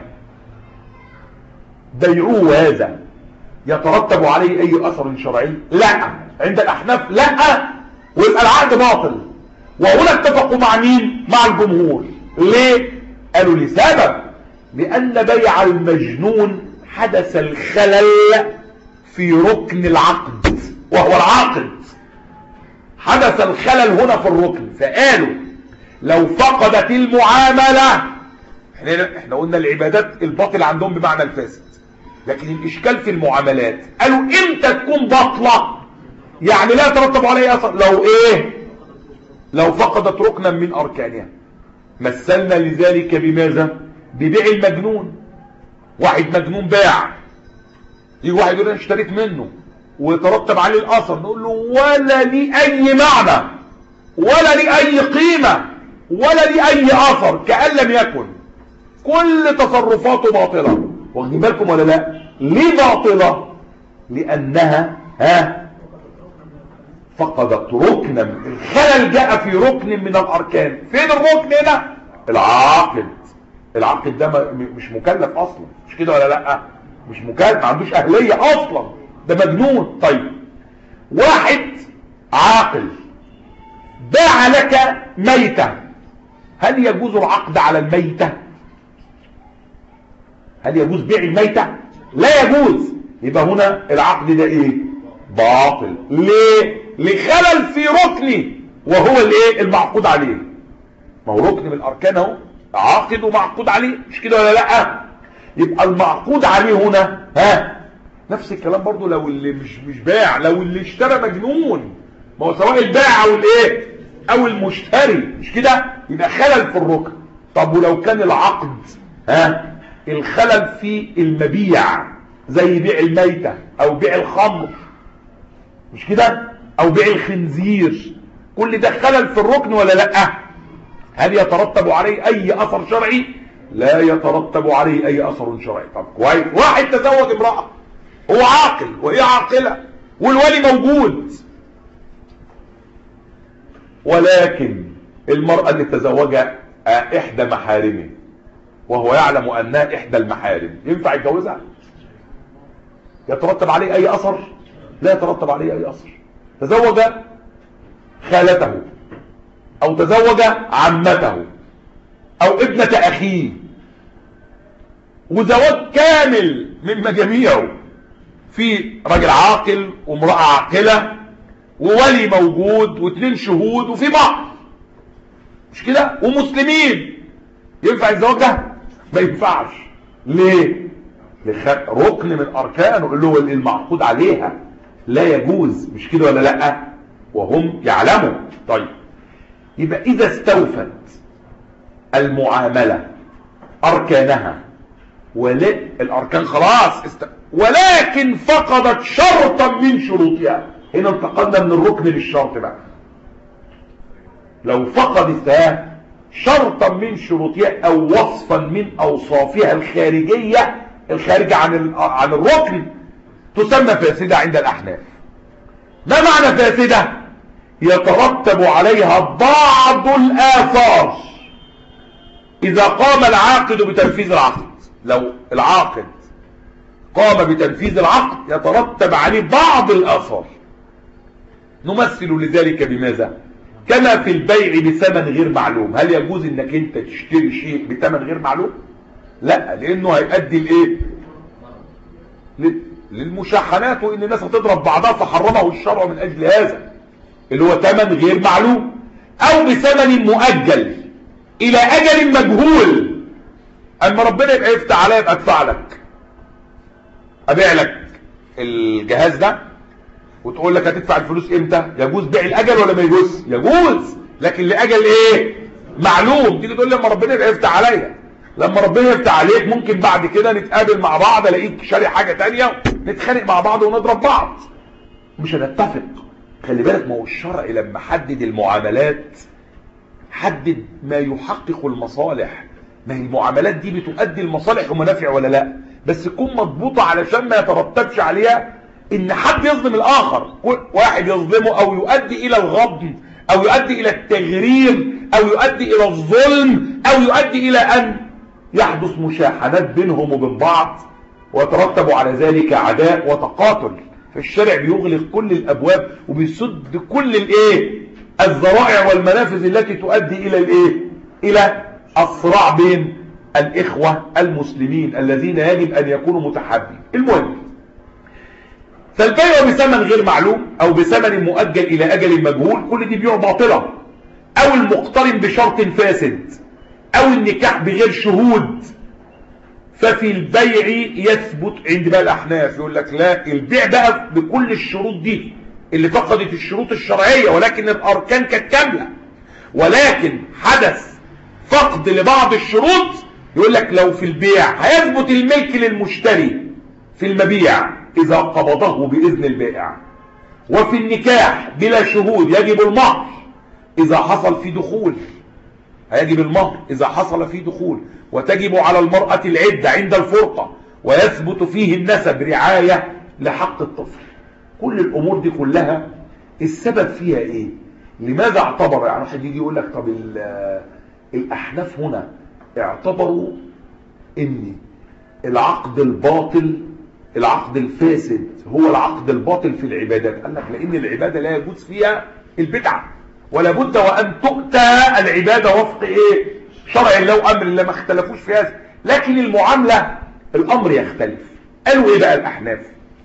بيعوه، هذا يترتب عليه أي أثر شرعي؟ لا. عند الأحناف لا، ويبقى العقد باطل. وهنا اتفقوا مع مين؟ مع الجمهور. ليه؟ قالوا لسبب: لأن بيع المجنون حدث الخلل في ركن العقد وهو العاقد. حدث الخلل هنا في الركن. فقالوا لو فقدت المعاملة، احنا, احنا قلنا العبادات الباطل عندهم بمعنى الفاسد، لكن الإشكال في المعاملات. قالوا امتى تكون باطلة؟ يعني لا يترتب عليها أثر. لو ايه؟ لو فقدت ركنا من أركانها. مثلنا لذلك بماذا؟ ببيع المجنون. واحد مجنون باع، يجي واحد يقول انا اشتريت منه ويترتب عليه الأثر، نقول له ولا لي أي معنى ولا لي أي قيمة ولا لي أي أثر، كأن لم يكن. كل تصرفاته باطلة. واخدين بالكم ولا لا؟ ليه باطلة؟ لأنها ها فقدت ركنا. الخلل جاء في ركن من الأركان. فين الركن هنا؟ العاقد. العاقد ده مش مكلف أصلا، مش كده ولا لا؟ مش مكلف، ما عندوش أهلية أصلا، ده مجنون. طيب واحد عاقل باع لك ميتة، هل يجوز العقد على الميتة؟ هل يجوز بيع الميتة؟ لا يجوز. يبقى هنا العقد ده ايه؟ باطل. ليه؟ لخلل في ركنه وهو الايه؟ المعقود عليه. ما هو ركن من الاركان اهو، عاقد ومعقود عليه، مش كده ولا لا؟ يبقى المعقود عليه هنا ها نفس الكلام برضو. لو اللي مش مش باع، لو اللي اشترى مجنون، ما هو سواء البائع او الايه او المشتري، مش كده؟ يبقى خلل في الركن. طب ولو كان العقد ها الخلل في المبيع زي بيع الميتة او بيع الخمر، مش كده؟ او بيع الخنزير، كل ده خلل في الركن ولا لا؟ هل يترتب عليه اي اثر شرعي؟ لا يترتب عليه اي اثر شرعي. طب كويس، واحد تزوج امرأة، هو عاقل وهي عاقلة والولي موجود، ولكن المرأة اللي تزوجها احدى محارمه وهو يعلم انها احدى المحارم، ينفع يتجوزها؟ يترتب عليه اي اثر؟ لا يترتب عليه اي اثر. تزوج خالته او تزوج عمته او ابنة اخيه، وزواج كامل من مجاميعه، في راجل عاقل وامرأة عاقلة وولي موجود واثنين شهود وفي بعض، مش كده؟ ومسلمين، ينفع الزواج ده؟ ما ينفعش. ليه؟ ركن من اركانه اللي هو المعقود عليها لا يجوز، مش كده ولا لا؟ وهم يعلموا. طيب يبقى اذا استوفت المعاملة اركانها، ولا الاركان خلاص است... ولكن فقدت شرطا من شروطها، هنا انتقلنا من الركن للشرط بقى. لو فقدت شرطا من شروطها او وصفا من اوصافها الخارجية الخارجة عن ال... عن الركن، تسمى فاسدة عند الاحناف. ما معنى فاسدة؟ يترتب عليها بعض الآثار إذا قام العاقد بتنفيذ العقد. لو العاقد قام بتنفيذ العقد يترتب عليه بعض الآثار. نمثل لذلك بماذا؟ كما في البيع بثمن غير معلوم. هل يجوز انك انت تشتري شيء بثمن غير معلوم؟ لا، لانه هيؤدي لايه؟ للمشاحنات، وان الناس هتضرب بعضها، فحرمه الشرع من اجل هذا اللي هو ثمن غير معلوم. او بثمن مؤجل الى اجل مجهول، اما ربنا يبقى يفتح عليا يبقى ادفع لك، ابيع لك الجهاز ده وتقول لك هتدفع الفلوس امتى؟ يجوز بيع الاجل ولا ما يجوز؟ يجوز، لكن لاجل ايه؟ معلوم. تيجي تقول لي لما ربنا يبقى يفتح عليا، لما ربنا يفتح عليك ممكن بعد كده نتقابل مع بعض، الاقيك شاري حاجه ثانيه، نتخانق مع بعض ونضرب بعض، مش هنتفق. خلي بالك، ما هو الشرع لما حدد المعاملات حدد ما يحقق المصالح. ما هي المعاملات دي بتؤدي المصالح ومنافع ولا لا؟ بس تكون مضبوطه علشان ما يترتبش عليها ان حد يظلم الاخر، واحد يظلمه او يؤدي الى الغضب او يؤدي الى التغرير او يؤدي الى الظلم او يؤدي الى ان يحدث مشاحنات بينهم وبين بعض ويترتب على ذلك عداء وتقاتل. فالشرع بيغلق كل الابواب وبيسد كل الايه الذرائع والمنافذ التي تؤدي الى الايه الى الصراع بين الاخوة المسلمين الذين يجب ان يكونوا متحابين. المهم، فالبيع بثمن غير معلوم او بثمن مؤجل الى اجل مجهول، كل دي بيوع باطلة. او المقترن بشرط فاسد، او النكاح بغير شهود. ففي البيع يثبت عند بقى الاحناف، يقول لك لا، البيع بقى بكل الشروط دي اللي فقدت الشروط الشرعية ولكن الاركان كانت كاملة، ولكن حدث فقد لبعض الشروط. يقول لك لو في البيع هيثبت الملك للمشتري في المبيع اذا قبضه باذن البائع، وفي النكاح بلا شهود يجب المهر اذا حصل في دخول، هيجب المهر اذا حصل في دخول، وتجب على المرأة العدة عند الفرقة، ويثبت فيه النسب رعاية لحق الطفل. كل الامور دي كلها السبب فيها ايه؟ لماذا اعتبر؟ يعني واحد يجي يقول لك طب الاحناف هنا اعتبروا ان العقد الباطل العقد الفاسد هو العقد الباطل في العبادات؟ قال لك لان العبادة لا يجوز فيها البدعة، ولا بد وان تؤتى العبادة وفق ايه؟ شرع الله وامر الله، ما اختلفوش في هذا. لكن المعاملة الامر يختلف. قالوا ايه بقى الاحناف؟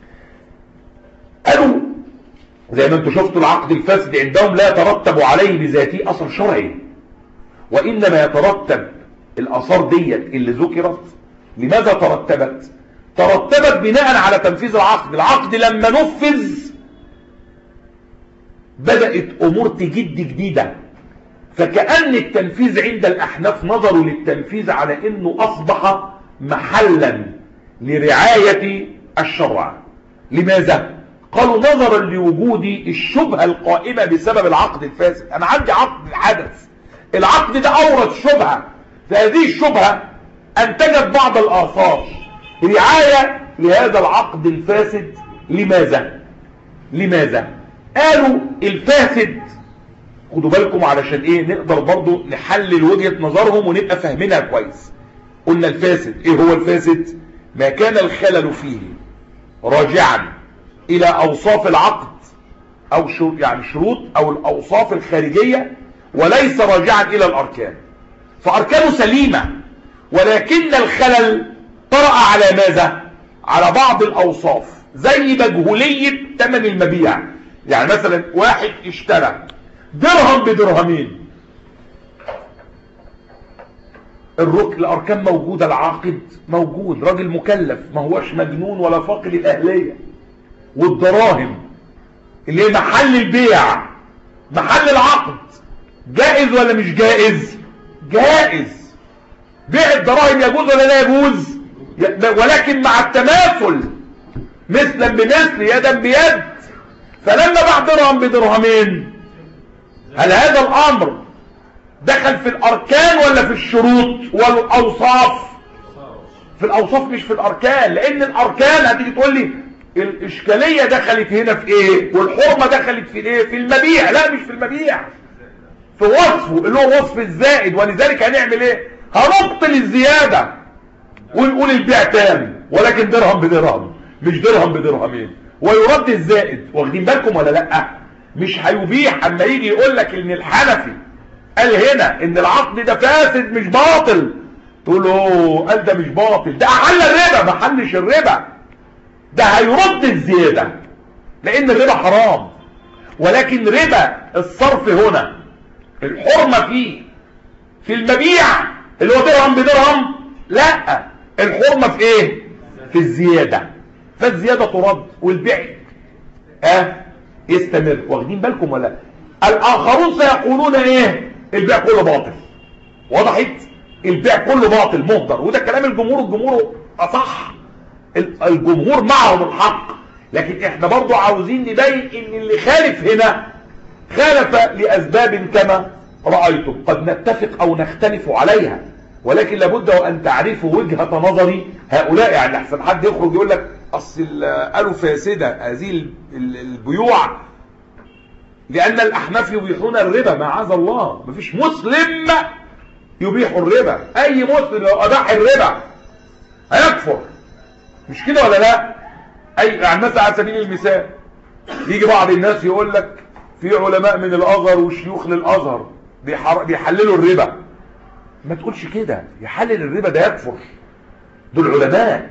قالوا زي ما انتم شفتوا العقد الفاسد عندهم لا يترتب عليه بذاته اثر شرعي، وانما يترتب الاثار ديت اللي ذكرت. لماذا ترتبت؟ ترتبت بناء على تنفيذ العقد. العقد لما نفذ بدأت امور تجد جديدة، فكأن التنفيذ عند الاحناف نظروا للتنفيذ على انه اصبح محلا لرعاية الشرع. لماذا؟ قالوا نظرا لوجود الشبهة القائمة بسبب العقد الفاسد. انا عندي عقد الحدث، العقد ده اورث شبهة، فهذه الشبهة انتجت بعض الاثار رعاية لهذا العقد الفاسد. لماذا؟ لماذا؟ قالوا الفاسد، خدوا بالكم علشان ايه نقدر برضو نحلل وجهة نظرهم ونبقى فاهمينها كويس. قلنا الفاسد ايه هو الفاسد؟ ما كان الخلل فيه راجعا الى اوصاف العقد او شروط، يعني شروط او الاوصاف الخارجية، وليس راجعا الى الاركان. فاركانه سليمة، ولكن الخلل طرأ على ماذا؟ على بعض الاوصاف، زي مجهولية ثمن المبيع. يعني مثلا واحد اشترى درهم بدرهمين، الركن الاركان موجودة، العاقد موجود، راجل مكلف ما هوش مجنون ولا فاقد الاهلية، والدراهم اللي هي محل البيع محل العقد جائز ولا مش جائز؟ جائز. بيع الدراهم يجوز ولا لا يجوز؟ ولكن مع التماثل مثلا بمثل يدا بيد. فلما باع درهم بدرهمين، هل هذا الامر دخل في الاركان ولا في الشروط والاوصاف؟ في الاوصاف مش في الاركان، لان الاركان هتيجي تقول لي الاشكاليه دخلت هنا في ايه والحرمه دخلت في ايه؟ في المبيع. لا، مش في المبيع، في وصفه اللي هو وصف الزائد. ولذلك هنعمل ايه؟ هنبطل الزياده ونقول البيع تاني، ولكن درهم بدرهم مش درهم بدرهمين، ويرد الزائد. واخدين بالكم ولا لا؟ مش هيبيح اما يجي يقول لك ان الحنفي قال هنا ان العقد ده فاسد مش باطل، تقول له قال ده مش باطل، ده احل الربا. ما حلش الربا، ده هيرد الزياده، لان الربا حرام. ولكن ربا الصرف هنا الحرمه فيه في المبيع اللي هو درهم بدرهم، لا، الحرمه في ايه؟ في الزياده. فالزياده ترد والبيع اه يستمر. واخدين بالكم ولا؟ الاخرون سيقولون ايه؟ البيع كله باطل. وضحت؟ البيع كله باطل مهدر، وده كلام الجمهور. الجمهور اصح، الجمهور معهم الحق. لكن احنا برضو عاوزين نبين ان اللي خالف هنا خالف لاسباب كما رأيتم، قد نتفق او نختلف عليها، ولكن لابد ان تعرفوا وجهة نظري هؤلاء. يعني احسن حد يخرج يقول لك اصل قالوا فاسدة هذه البيوع لان الاحناف يبيحون الربا. معاذ الله، مفيش مسلم يبيح الربا. اي مسلم لو اباح الربا هيكفر، مش كده ولا لا؟ اي يعني مثلا على سبيل المثال يجي بعض الناس يقول لك في علماء من الازهر وشيوخ للازهر بيحللوا الربا. ما تقولش كده، يحلل الربا ده يكفر، دول علماء،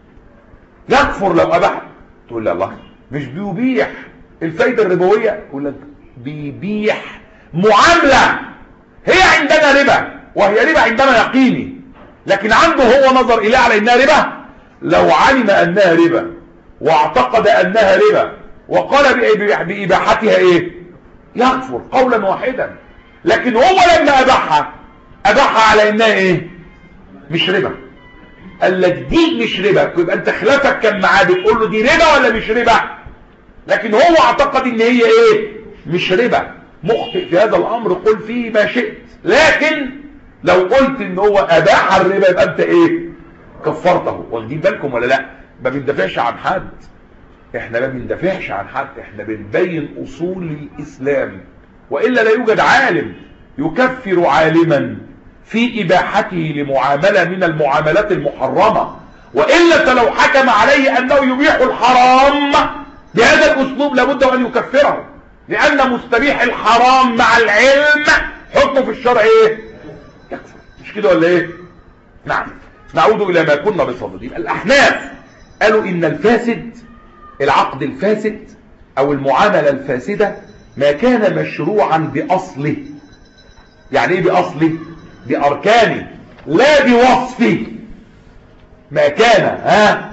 يكفر لو اباح. تقول لي الله مش بيبيح الفايدة الربوية؟ يقول لك بيبيح معاملة هي عندنا ربا، وهي ربا عندنا يقيني، لكن عنده هو نظر إليه على إنها ربا. لو علم أنها ربا واعتقد أنها ربا وقال بإباحتها إيه؟ يكفر قولا واحدا. لكن هو لما أباحها أباحها على إنها إيه؟ مش ربا. قال لك دي مش ربا، يبقى أنت خلافك كان معاه بتقول له دي ربا ولا مش ربا؟ لكن هو اعتقد ان هي ايه؟ مش ربا. مخطئ في هذا الامر، قل فيه ما شئت. لكن لو قلت ان هو اباح الربا يبقى انت ايه؟ كفرته. واخدين بالكم ولا لا؟ ما بندافعش عن حد، احنا ما بندافعش عن حد، احنا بنبين اصول الاسلام. والا لا يوجد عالم يكفر عالما في اباحته لمعاملة من المعاملات المحرمة، وإلا فلو حكم عليه أنه يبيح الحرام بهذا الأسلوب لابد أن يكفره، لأن مستبيح الحرام مع العلم حكمه في الشرع إيه؟ يكفر. مش كده ولا إيه؟ نعم. نعود إلى ما كنا بصدد. الأحناف قالوا إن الفاسد، العقد الفاسد أو المعاملة الفاسدة، ما كان مشروعا بأصله. يعني إيه بأصله؟ بأركانه لا بوصفه. ما كان ها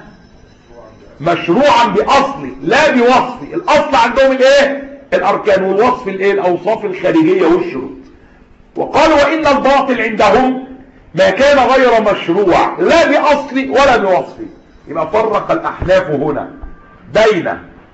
مشروعا بأصله لا بوصفه. الأصل عندهم الإيه؟ الأركان، والوصف الإيه؟ الأوصاف الخارجية والشروط. وقالوا وإن الباطل عندهم ما كان غير مشروع لا بأصله ولا بوصفه. يبقى فرق الأحناف هنا بين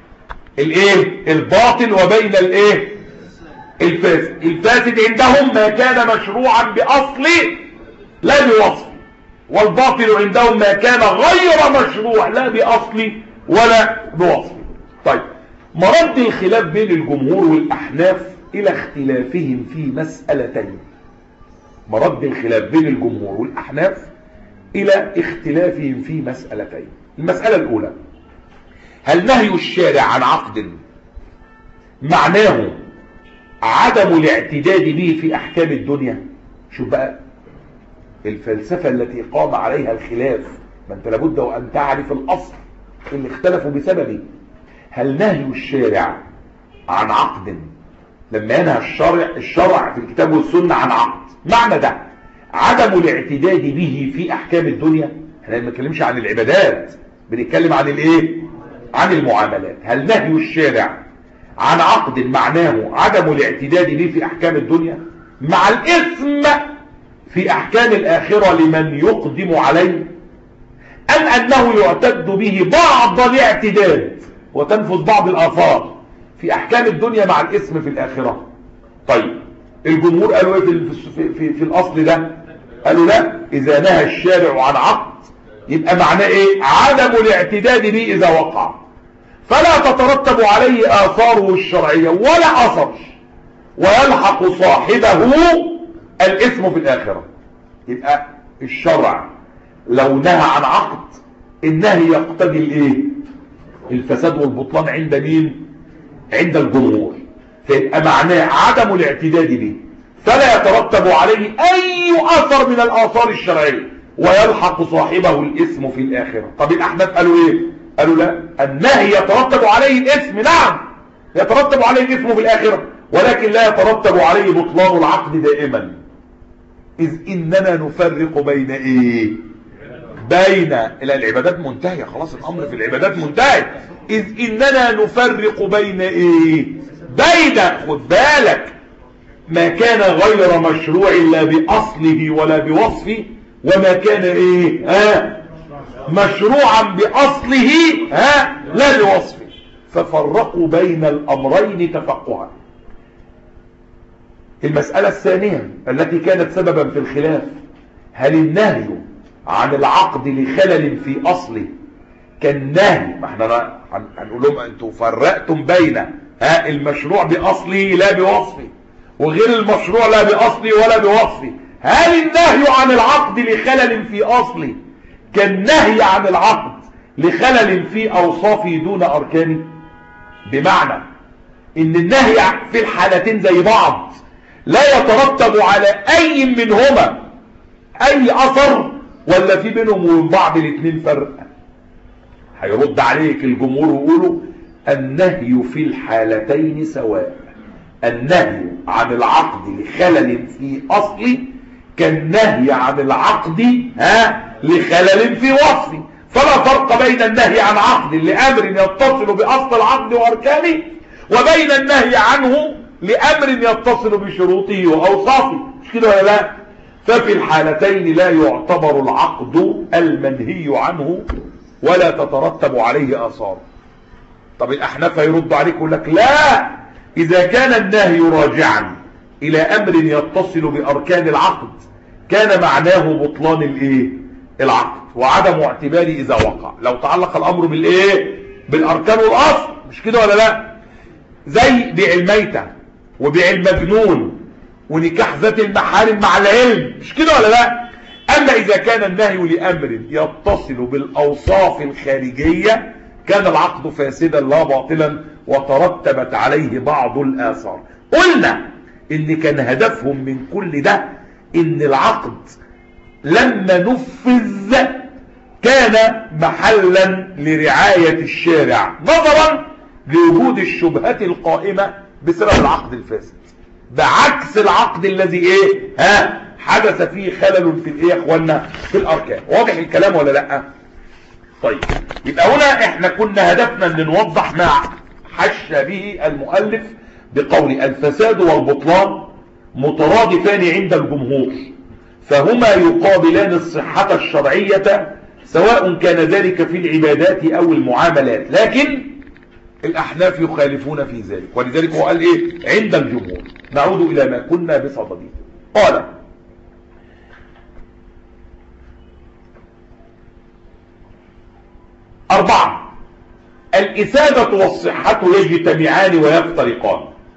الايه الباطل وبين الايه الفاسد. الفاسد عندهم ما كان مشروعا بأصله لا بوصفه، والباطل عندهم ما كان غير مشروع لا بأصله ولا بوصفه. طيب، مرد الخلاف بين الجمهور والأحناف إلى اختلافهم في مسألتين. مرد الخلاف بين الجمهور والأحناف إلى اختلافهم في مسألتين. المسألة الأولى: هل نهي الشارع عن عقد معناه عدم الاعتداد به في أحكام الدنيا؟ شوف بقى الفلسفة التي قام عليها الخلاف، ما انت لابد وأن تعرف الأصل اللي اختلفوا بسببه. هل نهي الشارع عن عقد، لما ينهى الشرع الشرع في الكتاب والسنة عن عقد، معنى ده عدم الاعتداد به في أحكام الدنيا؟ احنا ما بنتكلمش عن العبادات، بنتكلم عن الايه؟ عن المعاملات. هل نهي الشارع عن عقد معناه عدم الاعتداد به في أحكام الدنيا مع الإثم في أحكام الآخرة لمن يقدم عليه، أم أنه يعتد به بعض الاعتداد وتنفذ بعض الآثار في أحكام الدنيا مع الإثم في الآخرة؟ طيب، الجمهور قالوا ايه في, في, في, في الأصل ده؟ قالوا لا، إذا نهى الشارع عن عقد يبقى معناه ايه؟ عدم الاعتداد به إذا وقع، فلا تترتب عليه آثاره الشرعية ولا أثر، ويلحق صاحبه الإثم في الآخرة. يبقى الشرع لو نهى عن عقد، النهي يقتضي الايه؟ الفساد والبطلان عند مين؟ عند الجمهور. فيبقى معناه عدم الاعتداد به، فلا يترتب عليه أي أثر من الآثار الشرعية، ويلحق صاحبه الإثم في الآخرة. طب الأحناف قالوا إيه؟ قالوا لا، النهي يترتب عليه الإثم، نعم يترتب عليه الإثم في الآخرة، ولكن لا يترتب عليه بطلان العقد دائما، إذ إننا نفرق بين إيه؟ بين العبادات منتهية، خلاص الأمر في العبادات منتهي، إذ إننا نفرق بين إيه؟ بين، خد بالك، ما كان غير مشروع لا بأصله ولا بوصفه، وما كان إيه؟ ها؟ مشروعا بأصله ها؟ لا بوصفه. ففرقوا بين الأمرين تفقها. المسألة الثانية التي كانت سببا في الخلاف: هل النهي عن العقد لخلل في أصله كالنهي، ما احنا هنقول لهم انتوا فرقتم بين ها المشروع بأصله لا بوصفه وغير المشروع لا بأصله ولا بوصفه، هل النهي عن العقد لخلل في أصله كالنهي عن العقد لخلل في أوصافه دون أركانه؟ بمعنى ان النهي في الحالتين زي بعض، لا يترتب على أي منهما أي أثر، ولا في بينهم وبين بعض الاثنين فرق؟ هيرد عليك الجمهور ويقولوا النهي في الحالتين سواء. النهي عن العقد لخلل في أصله كالنهي عن العقد ها لخلل في وصفه، فلا فرق بين النهي عن عقد لأمر يتصل بأصل العقد وأركانه، وبين النهي عنه لأمر يتصل بشروطه وأوصافه. مش كده ولا لا؟ ففي الحالتين لا يعتبر العقد المنهي عنه ولا تترتب عليه آثار. طب الأحناف يرد عليك يقول لك لا، إذا كان النهي راجعا إلى أمر يتصل بأركان العقد كان معناه بطلان الإيه؟ العقد وعدم اعتباره إذا وقع، لو تعلق الأمر بالإيه؟ بالأركان والأصل. مش كده ولا لا؟ زي بيع الميتة وبيع المجنون ونكاح ذات المحارم مع العلم. مش كده ولا لا؟ أما إذا كان النهي لأمر يتصل بالأوصاف الخارجية كان العقد فاسدا لا باطلا وترتبت عليه بعض الآثار. قلنا إن كان هدفهم من كل ده إن العقد لما نفذ كان محلا لرعاية الشارع نظرا لوجود الشبهات القائمة بسبب العقد الفاسد، بعكس العقد الذي ايه ها حدث فيه خلل في الايه يا اخوانا في الاركان. واضح الكلام ولا لا؟ طيب يبقى هنا احنا كنا هدفنا ان نوضح ما حش به المؤلف بقول الفساد والبطلان مترادفان عند الجمهور، فهما يقابلان الصحة الشرعية سواء كان ذلك في العبادات او المعاملات، لكن الاحناف يخالفون في ذلك، ولذلك هو قال ايه عند الجمهور. نعود الى ما كنا بصدده. قال اربعة الإسادة والصحة يجتمعان ويفترقان،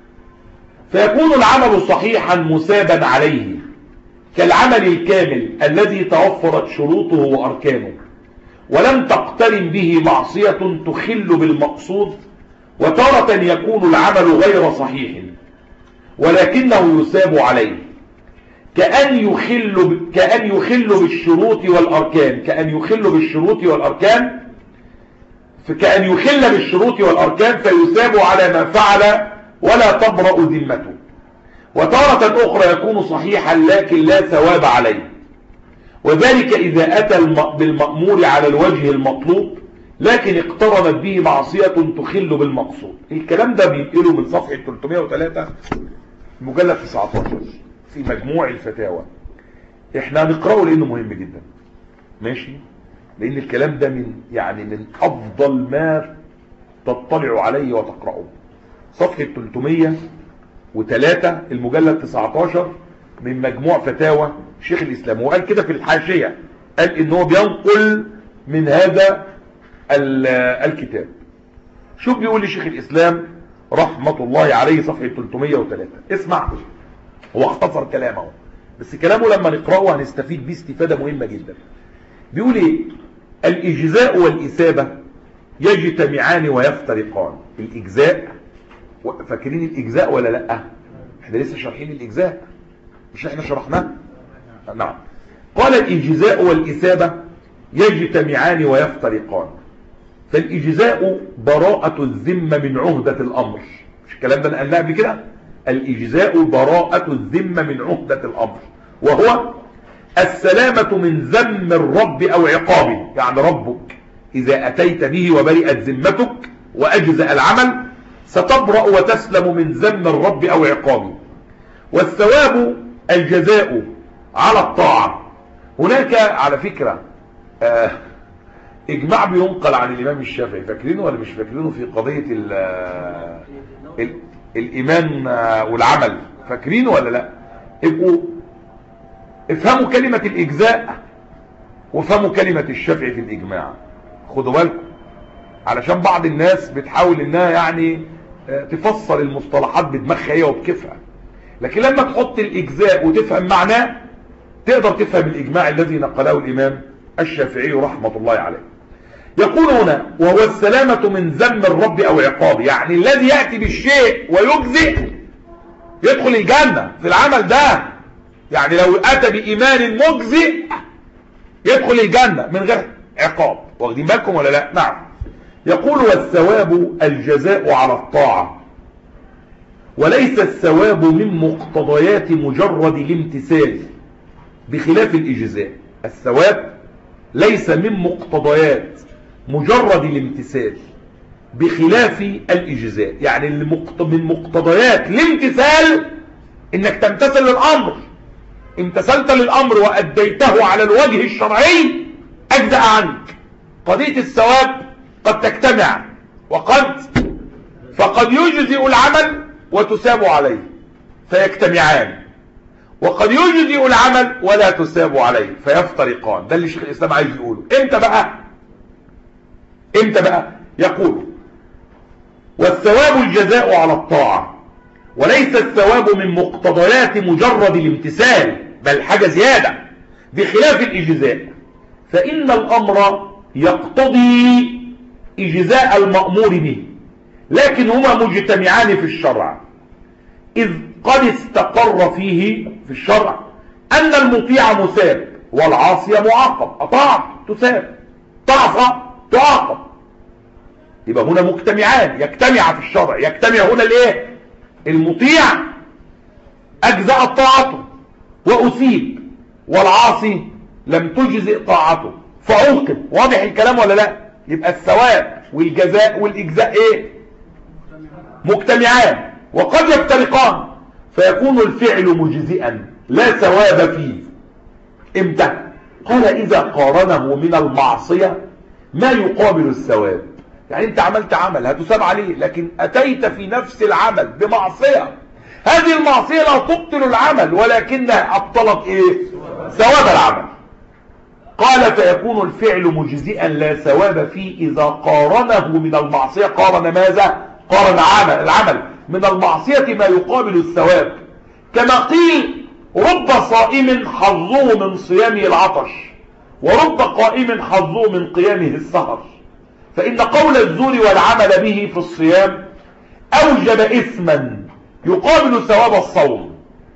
فيكون العمل صحيحا مسابا عليه كالعمل الكامل الذي توفرت شروطه وأركانه ولم تقترن به معصية تخل بالمقصود، وتارة يكون العمل غير صحيح ولكنه يساب عليه كأن يخل كأن يخل بالشروط والأركان كأن يخل بالشروط والأركان فكأن يخل بالشروط والأركان فيساب على ما فعل ولا تبرأ ذمته. وتارة أخرى يكون صحيحا لكن لا ثواب عليه، وذلك إذا أتى بالمأمور على الوجه المطلوب لكن اقترنت به معصية تخل بالمقصود. الكلام ده بينقله من صفحة ثلاثمائة وثلاثة مجلد تسعة عشر في مجموع الفتاوى. احنا هنقرأه لأنه مهم جدا، ماشي؟ لأن الكلام ده من يعني من أفضل ما تطلع عليه وتقرأه. صفحة ثلاثمائة وثلاثة المجلد تسعة عشر من مجموع فتاوى شيخ الإسلام. وقال كده في الحاشية، قال إنه بينقل من هذا الكتاب. شوف بيقول لي شيخ الإسلام رحمة الله عليه صفحة ثلاثمائة وثلاثة. اسمع، هو اختصر كلامه بس كلامه لما نقرأه هنستفيد بيه استفادة مهمة جدا. بيقول ايه؟ الإجزاء والإسابة يجتمعان ويفترقان. الإجزاء، فاكرين الإجزاء ولا لأ؟ احنا لسه شارحين الإجزاء، مش احنا شرحناه؟ نعم. قال الإجزاء والإسابة يجتمعان ويفترقان. فالإجزاء براءة الذمة من عهدة الأمر، مش الكلام ده نقلناه قبل كده؟ الإجزاء براءة الذمة من عهدة الأمر، وهو السلامة من ذم الرب أو عقابه. يعني ربك إذا أتيت به وبرئت ذمتك وأجزأ العمل ستبرأ وتسلم من ذم الرب أو عقابه. والثواب الجزاء على الطاعة. هناك على فكرة آه إجماع بينقل عن الإمام الشافعي، فاكرينه ولا مش فاكرينه؟ في قضية ال ال الإيمان والعمل، فاكرينه ولا لا؟ ابقوا افهموا كلمة الإجزاء وافهموا كلمة الشافعي في الإجماع، خدوا بالكم، علشان بعض الناس بتحاول انها يعني تفسر المصطلحات بدماغها هي وبكيفها، لكن لما تحط الإجزاء وتفهم معناه تقدر تفهم الإجماع الذي نقله الإمام الشافعي رحمة الله عليه. يقول هنا وهو السلامة من ذم الرب أو عقابه، يعني الذي يأتي بالشيء ويجزئ يدخل الجنة في العمل ده. يعني لو أتى بإيمان مجزئ يدخل الجنة من غير عقاب. واخدين بالكم ولا لا؟ نعم. يقول والثواب الجزاء على الطاعة، وليس الثواب من مقتضيات مجرد الامتثال بخلاف الإجزاء. الثواب ليس من مقتضيات مجرد الامتثال بخلاف الإجزاء. يعني من مقتضيات الامتثال انك تمتثل للأمر، امتثلت للأمر وأديته على الوجه الشرعي أجزأ عنك. قضية الثواب قد تجتمع وقد فقد يجزئ العمل وتساب عليه فيجتمعان، وقد يجزئ العمل ولا تساب عليه فيفترقان. ده اللي شيخ الإسلام عايز يقوله. امتى بقى امتى بقى يقول والثواب الجزاء على الطاعة، وليس الثواب من مقتضيات مجرد الامتثال، بل حاجة زيادة بخلاف الإجزاء فإن الأمر يقتضي إجزاء المأمور به، لكن هما مجتمعان في الشرع، إذ قد استقر فيه في الشرع أن المطيع مثاب والعاصي معاقب. أطاعت تثاب، تعصى تعاقب. يبقى هنا مجتمعان، يجتمع في الشرع. يجتمع هنا الايه؟ المطيع أجزأت طاعته وأثيب، والعاصي لم تجزئ طاعته فعوقب. واضح الكلام ولا لا؟ يبقى الثواب والجزاء والإجزاء ايه؟ مجتمعان، وقد يفترقان فيكون الفعل مجزئا لا ثواب فيه. امتى؟ قال إذا قارنه من المعصية ما يقابل الثواب. يعني انت عملت عمل هتثاب عليه، لكن أتيت في نفس العمل بمعصية، هذه المعصية لا تبطل العمل ولكنها أبطلت ايه؟ ثواب العمل. قال فيكون الفعل مجزئا لا ثواب فيه إذا قارنه من المعصية. قارن ماذا؟ قارن عمل العمل من المعصية ما يقابل الثواب. كما قيل رب صائم حظه من صيامه العطش، ورب قائم حظه من قيامه السهر. فإن قول الزور والعمل به في الصيام أوجب إثما يقابل ثواب الصوم.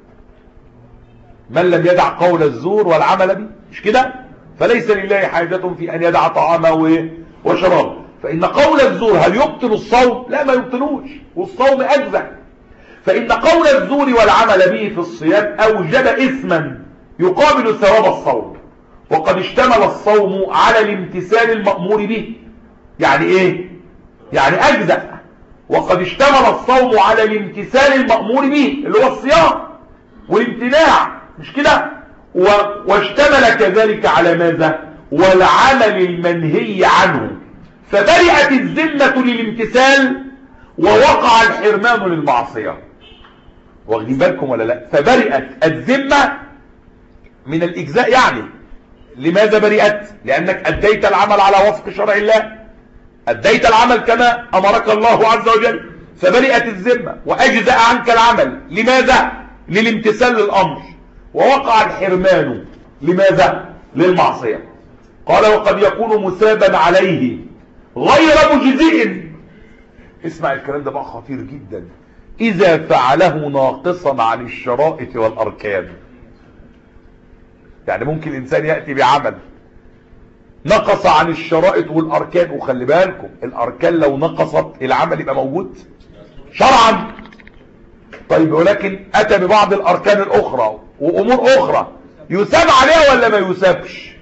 من لم يدع قول الزور والعمل به، مش كده؟ فليس لله حاجة في أن يدع طعامه وشرابه. فإن قول الزور هل يبطل الصوم؟ لا، ما يبطلوش، والصوم أجزأ. فإن قول الزور والعمل به في الصيام أوجب إثما يقابل ثواب الصوم. وقد اشتمل الصوم على الامتثال المأمور به. يعني إيه؟ يعني أجزأ. وقد اشتمل الصوم على الامتثال المأمور به اللي هو الصيام والامتناع، مش كده؟ و... واشتمل كذلك على ماذا؟ والعمل المنهي عنه. فبرئت الذمة للامتثال ووقع الحرمان للمعصية. واخدين بالكم ولا لا؟ فبرئت الذمة من الإجزاء. يعني لماذا برئت؟ لأنك أديت العمل على وفق شرع الله، أديت العمل كما أمرك الله عز وجل، فبرئت الذمة وأجزأ عنك العمل. لماذا؟ للامتثال للأمر. ووقع الحرمان لماذا؟ للمعصية. قال وقد يكون مثابا عليه غير مجزئ. اسمع الكلام ده بقى خطير جدا. إذا فعله ناقصا عن الشرائط والأركان. يعني ممكن الإنسان يأتي بعمل نقص عن الشرائط والأركان، وخلي بالكم الأركان لو نقصت العمل يبقى موجود شرعا. طيب ولكن أتى ببعض الأركان الأخرى وأمور أخرى، يثاب عليها ولا ما يثابش؟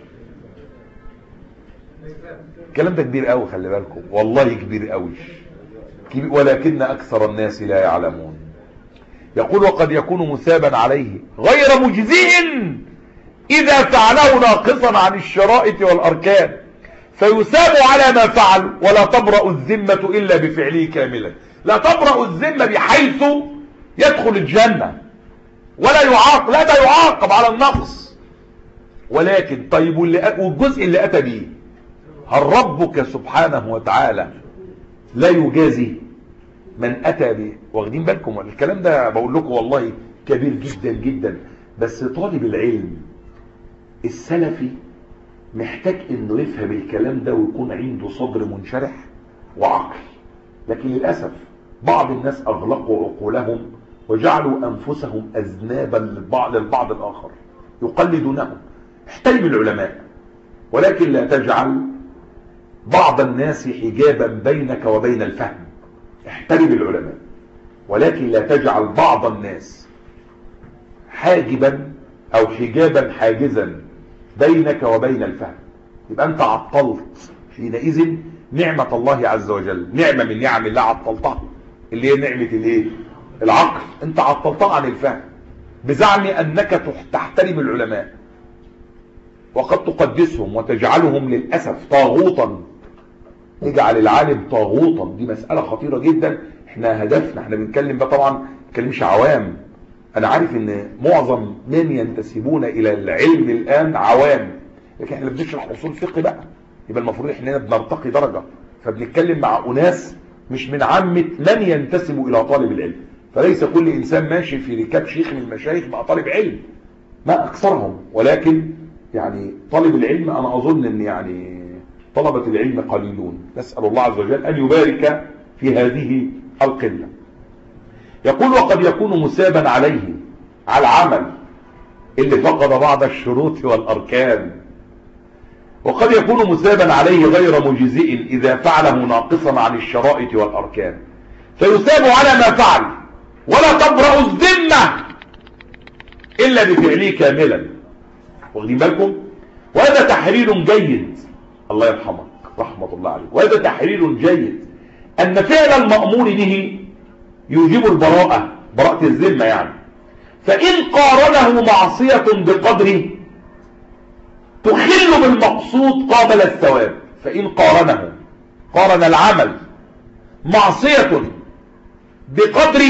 الكلام ده كبير قوي، خلي بالكم والله كبير قوي، ولكن أكثر الناس لا يعلمون. يقول وقد يكون مثابا عليه غير مجزئ إذا فعله ناقصا عن الشرائط والأركان، فيثاب على ما فعل ولا تبرأ الذمة إلا بفعله كاملا. لا تبرأ الذمة بحيث يدخل الجنة ولا يعاقب، لا ده يعاقب على النقص. ولكن طيب والجزء اللي أتى به، هل ربك سبحانه وتعالى لا يجازي من أتى به؟ واخدين بالكم الكلام ده بقول لكم والله كبير جدا جدا. بس طالب العلم السلفي محتاج انه يفهم الكلام ده ويكون عنده صدر منشرح وعقل. لكن للأسف بعض الناس أغلقوا عقولهم وجعلوا أنفسهم أذنابا للبعض, للبعض الآخر يقلدونهم. احترم العلماء، ولكن لا تجعل بعض الناس حجابا بينك وبين الفهم. احترم العلماء، ولكن لا تجعل بعض الناس حاجبا أو حجابا حاجزا بينك وبين الفهم. يبقى أنت عطلت حينئذ نعمة الله عز وجل، نعمة من نعم الله عطلتها، اللي هي نعمة الايه؟ العقل. انت عطلتها عن الفهم بزعم أنك تحترم العلماء وقد تقدسهم وتجعلهم للأسف طاغوتا. اجعل العالم طاغوتا، دي مسألة خطيرة جدا. احنا هدفنا، احنا بنتكلم بقى طبعا بنتكلمش عوام. انا عارف ان معظم من ينتسبون الى العلم الان عوام، لكن احنا بنشرح اصول فقه بقى، يبقى المفروض احنا بنرتقي درجة، فبنتكلم مع اناس مش من عامة من ينتسب الى طالب العلم. فليس كل انسان ماشي في ركاب شيخ من المشايخ بقى طالب علم، ما اكثرهم، ولكن يعني طالب العلم أنا أظن أن يعني طلبة العلم قليلون، نسأل الله عز وجل أن يبارك في هذه القلة. يقول وقد يكون مسابا عليه على العمل اللي فقد بعض الشروط والأركان، وقد يكون مسابا عليه غير مجزئ إذا فعله ناقصا عن الشرائط والأركان، فيثاب على ما فعل ولا تبرأ الذمة إلا بفعله كاملا. واخدين بالكم؟ وهذا تحرير جيد، الله يرحمك رحمة الله عليك، وهذا تحرير جيد أن فعل المأمور به يوجب البراءة، براءة الذمة يعني. فإن قارنه معصية بقدره تخل بالمقصود قابل الثواب. فإن قارنه، قارن العمل معصية بقدر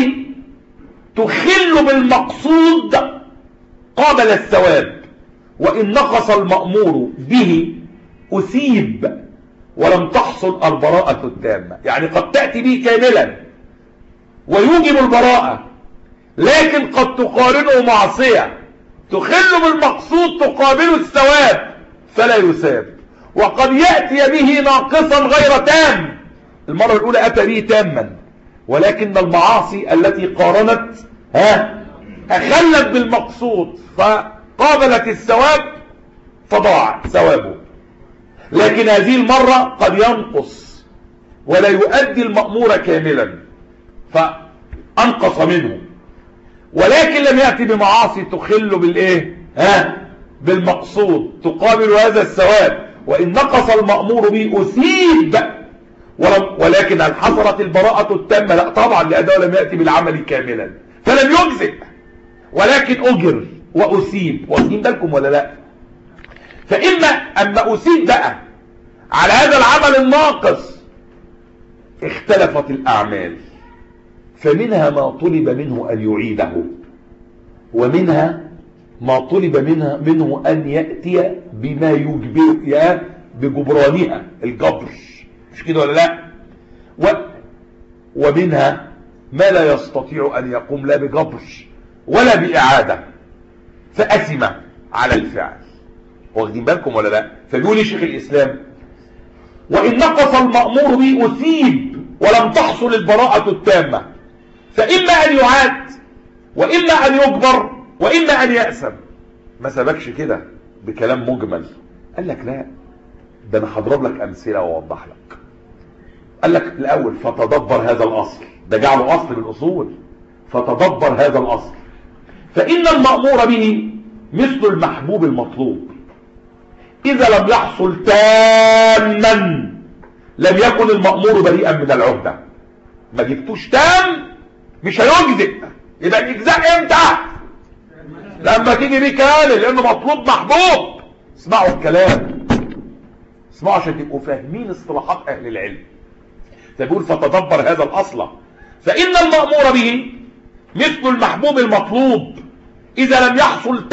تخل بالمقصود قابل الثواب، وإن نقص المأمور به أثيب ولم تحصل البراءة التامة. يعني قد تأتي به كاملا ويوجب البراءة، لكن قد تقارنه معصية تخل بالمقصود تقابل الثواب فلا يثاب. وقد يأتي به ناقصا غير تام، المرة الأولى أتى به تاما، ولكن المعاصي التي قارنت ها أخلت بالمقصود فقابلت الثواب فضاع ثوابه. لكن هذه المرة قد ينقص ولا يؤدي المأمور كاملا فأنقص منه، ولكن لم يأتي بمعاصي تخل بالإيه ها بالمقصود تقابل هذا الثواب، وإن نقص المأمور به أثيب، ولكن هل حصلت البراءة التامة؟ لا طبعا، لأنه لم يأتي بالعمل كاملا فلم يجزئ، ولكن أجر وأثيب. واخدين بالكم ولا لا؟ فإما أما أثيب بقى على هذا العمل الناقص اختلفت الأعمال، فمنها ما طلب منه أن يعيده، ومنها ما طلب منها منه أن يأتي بما يجبر بجبرانها، الجبر، مش كده ولا لا؟ و ومنها ما لا يستطيع أن يقوم لا بجبر ولا بإعادة فأثم على الفعل. واخدين بالكم ولا لا؟ فبيقول شيخ الإسلام وإن نقص المأمور به أثيب ولم تحصل البراءة التامة، فإما أن يعاد وإما أن يجبر وإما أن يأثم. ما سبكش كده بكلام مجمل، قال لك لا، ده أنا هضرب لك أمثلة وأوضح لك. قال لك الأول فتدبر هذا الأصل، ده جعله أصل من الأصول، فتدبر هذا الأصل. فإن المأمور به مثل المحبوب المطلوب، إذا لم يحصل تاما لم يكن المأمور بريئا من العهدة. ما جبتوش تام مش هيجزئ، يبقى الإجزاء امتى؟ لما تيجي بيه كامل، لأنه مطلوب محبوب. اسمعوا الكلام، اسمعوا عشان تبقوا فاهمين اصطلاحات أهل العلم. فبيقول فتدبر هذا الأصل، فإن المأمور به مثل المحبوب المطلوب، إذا لم يحصل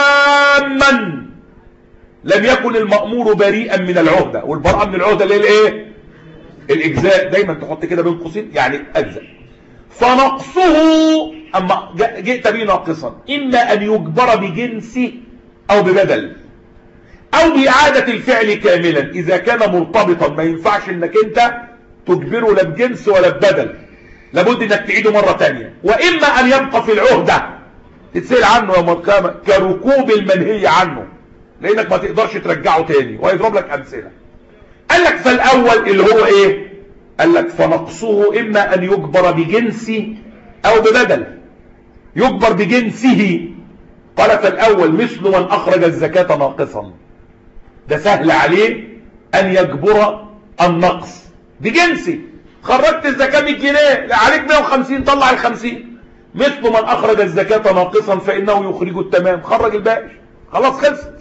تاما لم يكن المأمور بريئا من العهدة. والبراءة من العهدة اللي هي الايه؟ الإجزاء، دايما تحط كده بين قوسين يعني أجزاء. فنقصه أما جئت به ناقصا إما أن يجبر بجنسه أو ببدل أو بإعادة الفعل كاملا إذا كان مرتبطا. ما ينفعش إنك أنت تجبره لا بجنس ولا ببدل، لابد إنك تعيده مرة تانية. وإما أن يبقى في العهدة تتسأل عنه يوم القيامة كركوب المنهي عنه، لأنك ما تقدرش ترجعه تاني. ويضرب لك أمثلة. قال لك فالأول اللي هو إيه؟ قال لك فنقصه إما أن يجبر بجنسه أو ببدل. يجبر بجنسه، قال فالأول مثل من أخرج الزكاة ناقصا، ده سهل عليه أن يجبر النقص بجنسه. خرجت الزكاة مية جنيه، عليك مية وخمسين، طلع الخمسين. مثل من أخرج الزكاة ناقصا فإنه يخرج التمام، خرج الباقي، خلاص خلصت.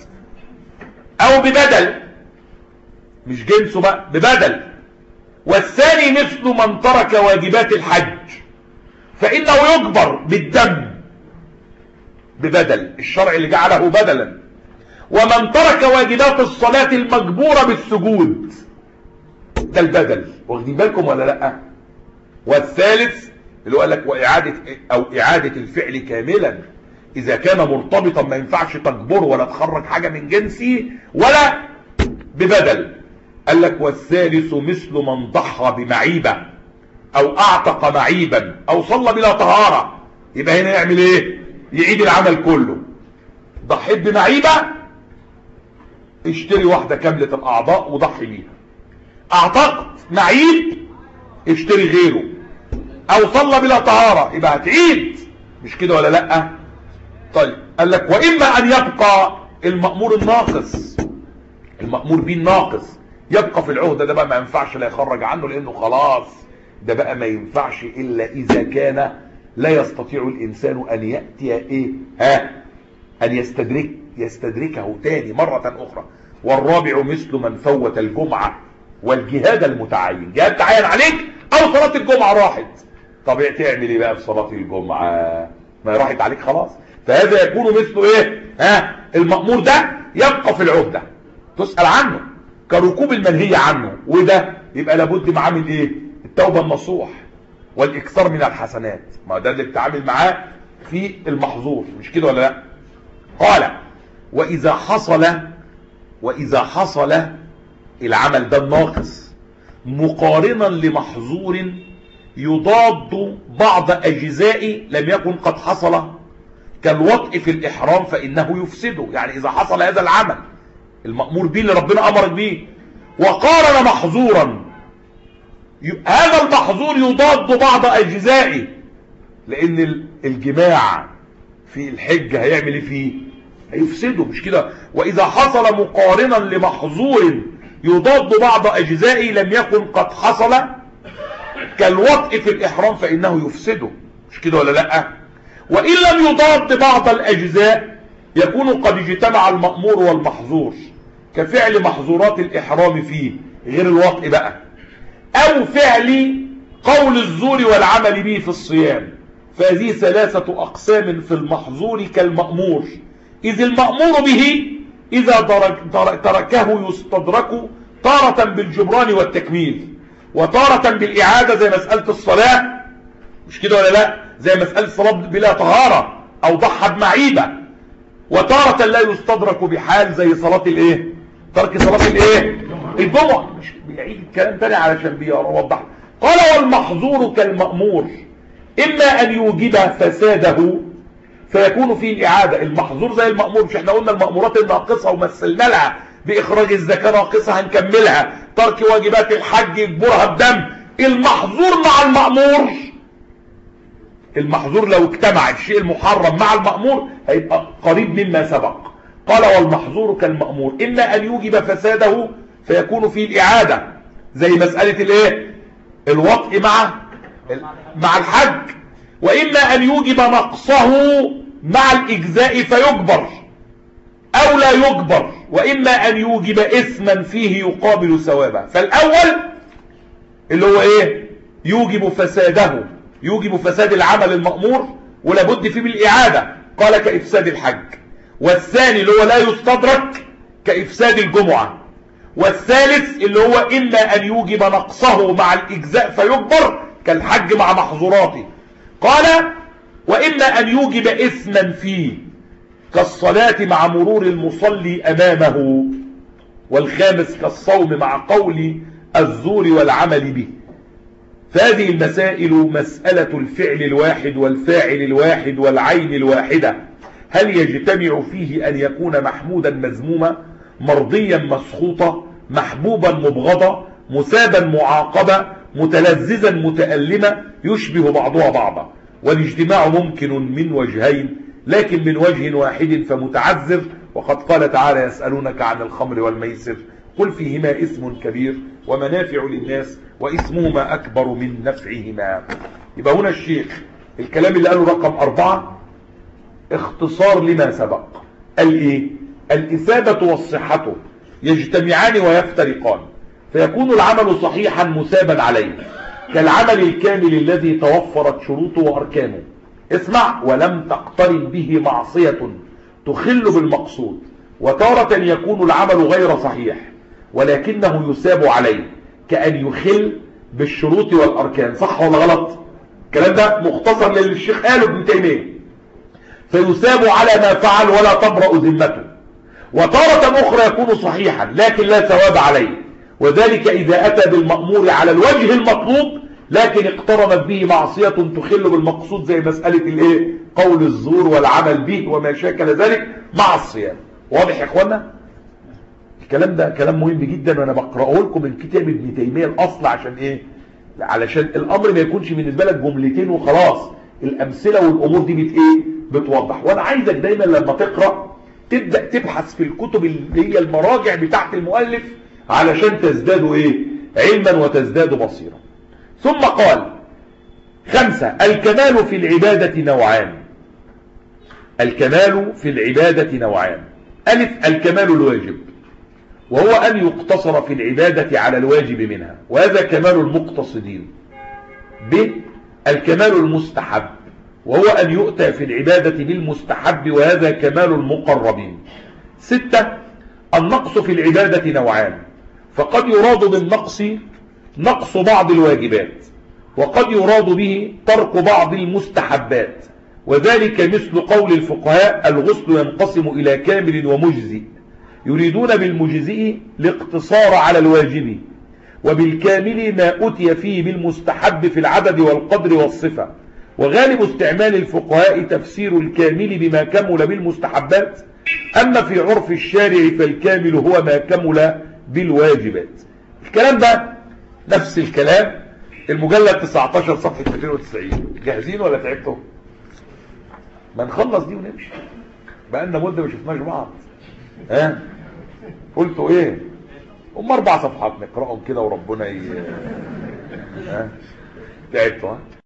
أو ببدل، مش جنسه بقى، ببدل. والثاني مثل من ترك واجبات الحج فإنه يجبر بالدم ببدل، الشرع اللي جعله بدلا. ومن ترك واجبات الصلاة المجبورة بالسجود، ده البدل. واخدين بالكم ولا لا؟ والثالث اللي هو قال لك وإعادة أو إعادة الفعل كاملا إذا كان مرتبطا ما ينفعش تجبره ولا تخرج حاجة من جنسه ولا ببدل. قال لك والثالث مثل من ضحى بمعيبة أو أعتق معيبا أو صلى بلا طهارة. يبقى هنا يعمل إيه؟ يعيد العمل كله. ضحيت بمعيبة، اشتري واحدة كاملة الأعضاء وضحي بيها. أعتقت معيب، اشتري غيره. أو صلى بلا طهارة، يبقى هتعيد، مش كده ولا لأ؟ طيب قال لك وإما أن يبقى المأمور الناقص، المأمور به الناقص يبقى في العهدة. ده بقى ما ينفعش لا يخرج عنه، لأنه خلاص ده بقى ما ينفعش إلا إذا كان لا يستطيع الإنسان أن يأتي إيه ها أن يستدرك يستدركه تاني مرة أخرى. والرابع مثل من فوت الجمعة والجهاد المتعين. جهاد تعين عليك أو صلاة الجمعة راحت، طب تعمل إيه بقى في صلاة الجمعة؟ ما راحت عليك خلاص. فهذا يكون مثل إيه ها المأمور ده يبقى في العهدة تسأل عنه كركوب المنهي عنه. وده يبقى لابد معاه من إيه؟ التوبة النصوح والإكثار من الحسنات. ما ده اللي بتعامل معاه في المحظور، مش كده ولا لا؟ قال وإذا حصل وإذا حصل العمل ده الناقص مقارنا لمحظور يضاد بعض أجزاء لم يكن قد حصل كالوطء في الإحرام فإنه يفسده. يعني إذا حصل هذا العمل المأمور به اللي ربنا أمرك به وقارن محظورا، هذا المحظور يضاد بعض أجزائه، لأن الجماع في الحج هيعمل ايه فيه؟ هيفسده، مش كده؟ وإذا حصل مقارنا لمحظور يضاد بعض أجزائه لم يكن قد حصل كالوطء في الإحرام فإنه يفسده، مش كده ولا لأ؟ وإن لم يضاد بعض الأجزاء يكون قد اجتمع المأمور والمحظور كفعل محظورات الإحرام فيه غير الوطء بقى، أو فعل قول الزور والعمل به في الصيام. فهذه ثلاثة أقسام في المحظور كالمأمور، إذ المأمور به إذا تركه يستدرك تارة بالجبران والتكميل وتارة بالإعادة زي مسألة الصلاة، مش كده ولا لا؟ زي مسألة الصلاة بلا طهارة أو ضحى بمعيبة. وتارة لا يستدرك بحال زي صلاة الايه؟ ترك صلاة الايه؟ الجمعة. مش بيعيد الكلام تاني علشان بيوضح. قال والمحظور كالمأمور إما أن يوجب فساده فيكون فيه الإعادة. المحظور زي المأمور، مش احنا قلنا المأمورات الناقصة ومثلنا لها بإخراج الزكاة ناقصة هنكملها، ترك واجبات الحج يجبرها بدم. المحظور مع المأمور، المحظور لو اجتمع الشيء المحرم مع المأمور هيبقى قريب مما سبق. قال والمحظور كالمأمور إما أن يوجب فساده فيكون فيه الإعادة زي مسألة الايه؟ الوطء مع مع الحج. وإما أن يوجب نقصه مع الإجزاء فيجبر أو لا يجبر. وإما أن يوجب إثما فيه يقابل ثوابه. فالأول اللي هو إيه؟ يوجب فساده، يوجب فساد العمل المأمور ولابد فيه بالإعادة، قال كإفساد الحج. والثاني اللي هو لا يستدرك كإفساد الجمعة. والثالث اللي هو إما أن يوجب نقصه مع الإجزاء فيجبر كالحج مع محظوراته. قال وإما أن يوجب إثما فيه كالصلاة مع مرور المصلي أمامه. والخامس كالصوم مع قول الزور والعمل به. فهذه المسائل مسألة الفعل الواحد والفاعل الواحد والعين الواحدة، هل يجتمع فيه أن يكون محمودا مذموما، مرضيا مسخوطا، محبوبا مبغضا، مثابا معاقبا، متلذذا متألما، يشبه بعضها بعضا. والاجتماع ممكن من وجهين لكن من وجه واحد فمتعذر. وقد قال تعالى يسألونك عن الخمر والميسر قل فيهما إثم كبير ومنافع للناس وإثمهما أكبر من نفعهما. يبقى هنا الشيخ الكلام اللي قاله رقم أربعة اختصار لما سبق. قال إيه؟ الإثابة والصحة يجتمعان ويفترقان فيكون العمل صحيحا مثابا عليه كالعمل الكامل الذي توفرت شروطه وأركانه. اسمع: ولم تقترن به معصية تخل بالمقصود. وتارة يكون العمل غير صحيح ولكنه يثاب عليه كأن يخل بالشروط والأركان. صح ولا غلط؟ الكلام ده مختصر للشيخ قاله ابن تيمية. فيثاب على ما فعل ولا تبرأ ذمته، وتارة أخرى يكون صحيحا لكن لا ثواب عليه، وذلك إذا أتى بالمأمور على الوجه المطلوب لكن اقترنت به معصية تخل بالمقصود، زي مسألة الايه قول الزور والعمل به وما شاكل ذلك مع الصيام. واضح يا اخوانا؟ الكلام ده كلام مهم جدا، وانا بقرأه لكم من كتاب ابن تيمية الاصل. عشان ايه؟ علشان الامر ما يكونش بالنسبة لك جملتين وخلاص، الامثلة والامور دي بت ايه بتوضح. وانا عايزك دايما لما تقرأ تبدأ تبحث في الكتب اللي هي المراجع بتاعت المؤلف علشان تزدادوا ايه علما وتزدادوا بصيرا. ثم قال خمسة: الكمال في العبادة نوعان. الكمال في العبادة نوعان: ألف الكمال الواجب، وهو أن يقتصر في العبادة على الواجب منها، وهذا كمال المقتصدين. ب الكمال المستحب، وهو أن يؤتى في العبادة بالمستحب، وهذا كمال المقربين. ستة النقص في العبادة نوعان: فقد يراد بالنقص نقص بعض الواجبات، وقد يراد به ترك بعض المستحبات، وذلك مثل قول الفقهاء: الغسل ينقسم إلى كامل ومجزئ، يريدون بالمجزئ الاقتصار على الواجب، وبالكامل ما أتي فيه بالمستحب في العدد والقدر والصفة. وغالب استعمال الفقهاء تفسير الكامل بما كمل بالمستحبات، أما في عرف الشارع فالكامل هو ما كمل بالواجبات. الكلام ده نفس الكلام المجلد تسعتاشر صفحة مئتين وتسعين. جاهزين ولا تعبتوا؟ ما نخلص دي ونمشي، بقالنا مدة ما شفناش بعض. ها قلتوا ايه؟ هم اربع صفحات نقرأهم كده وربنا ي... ها تعبتوا؟ ها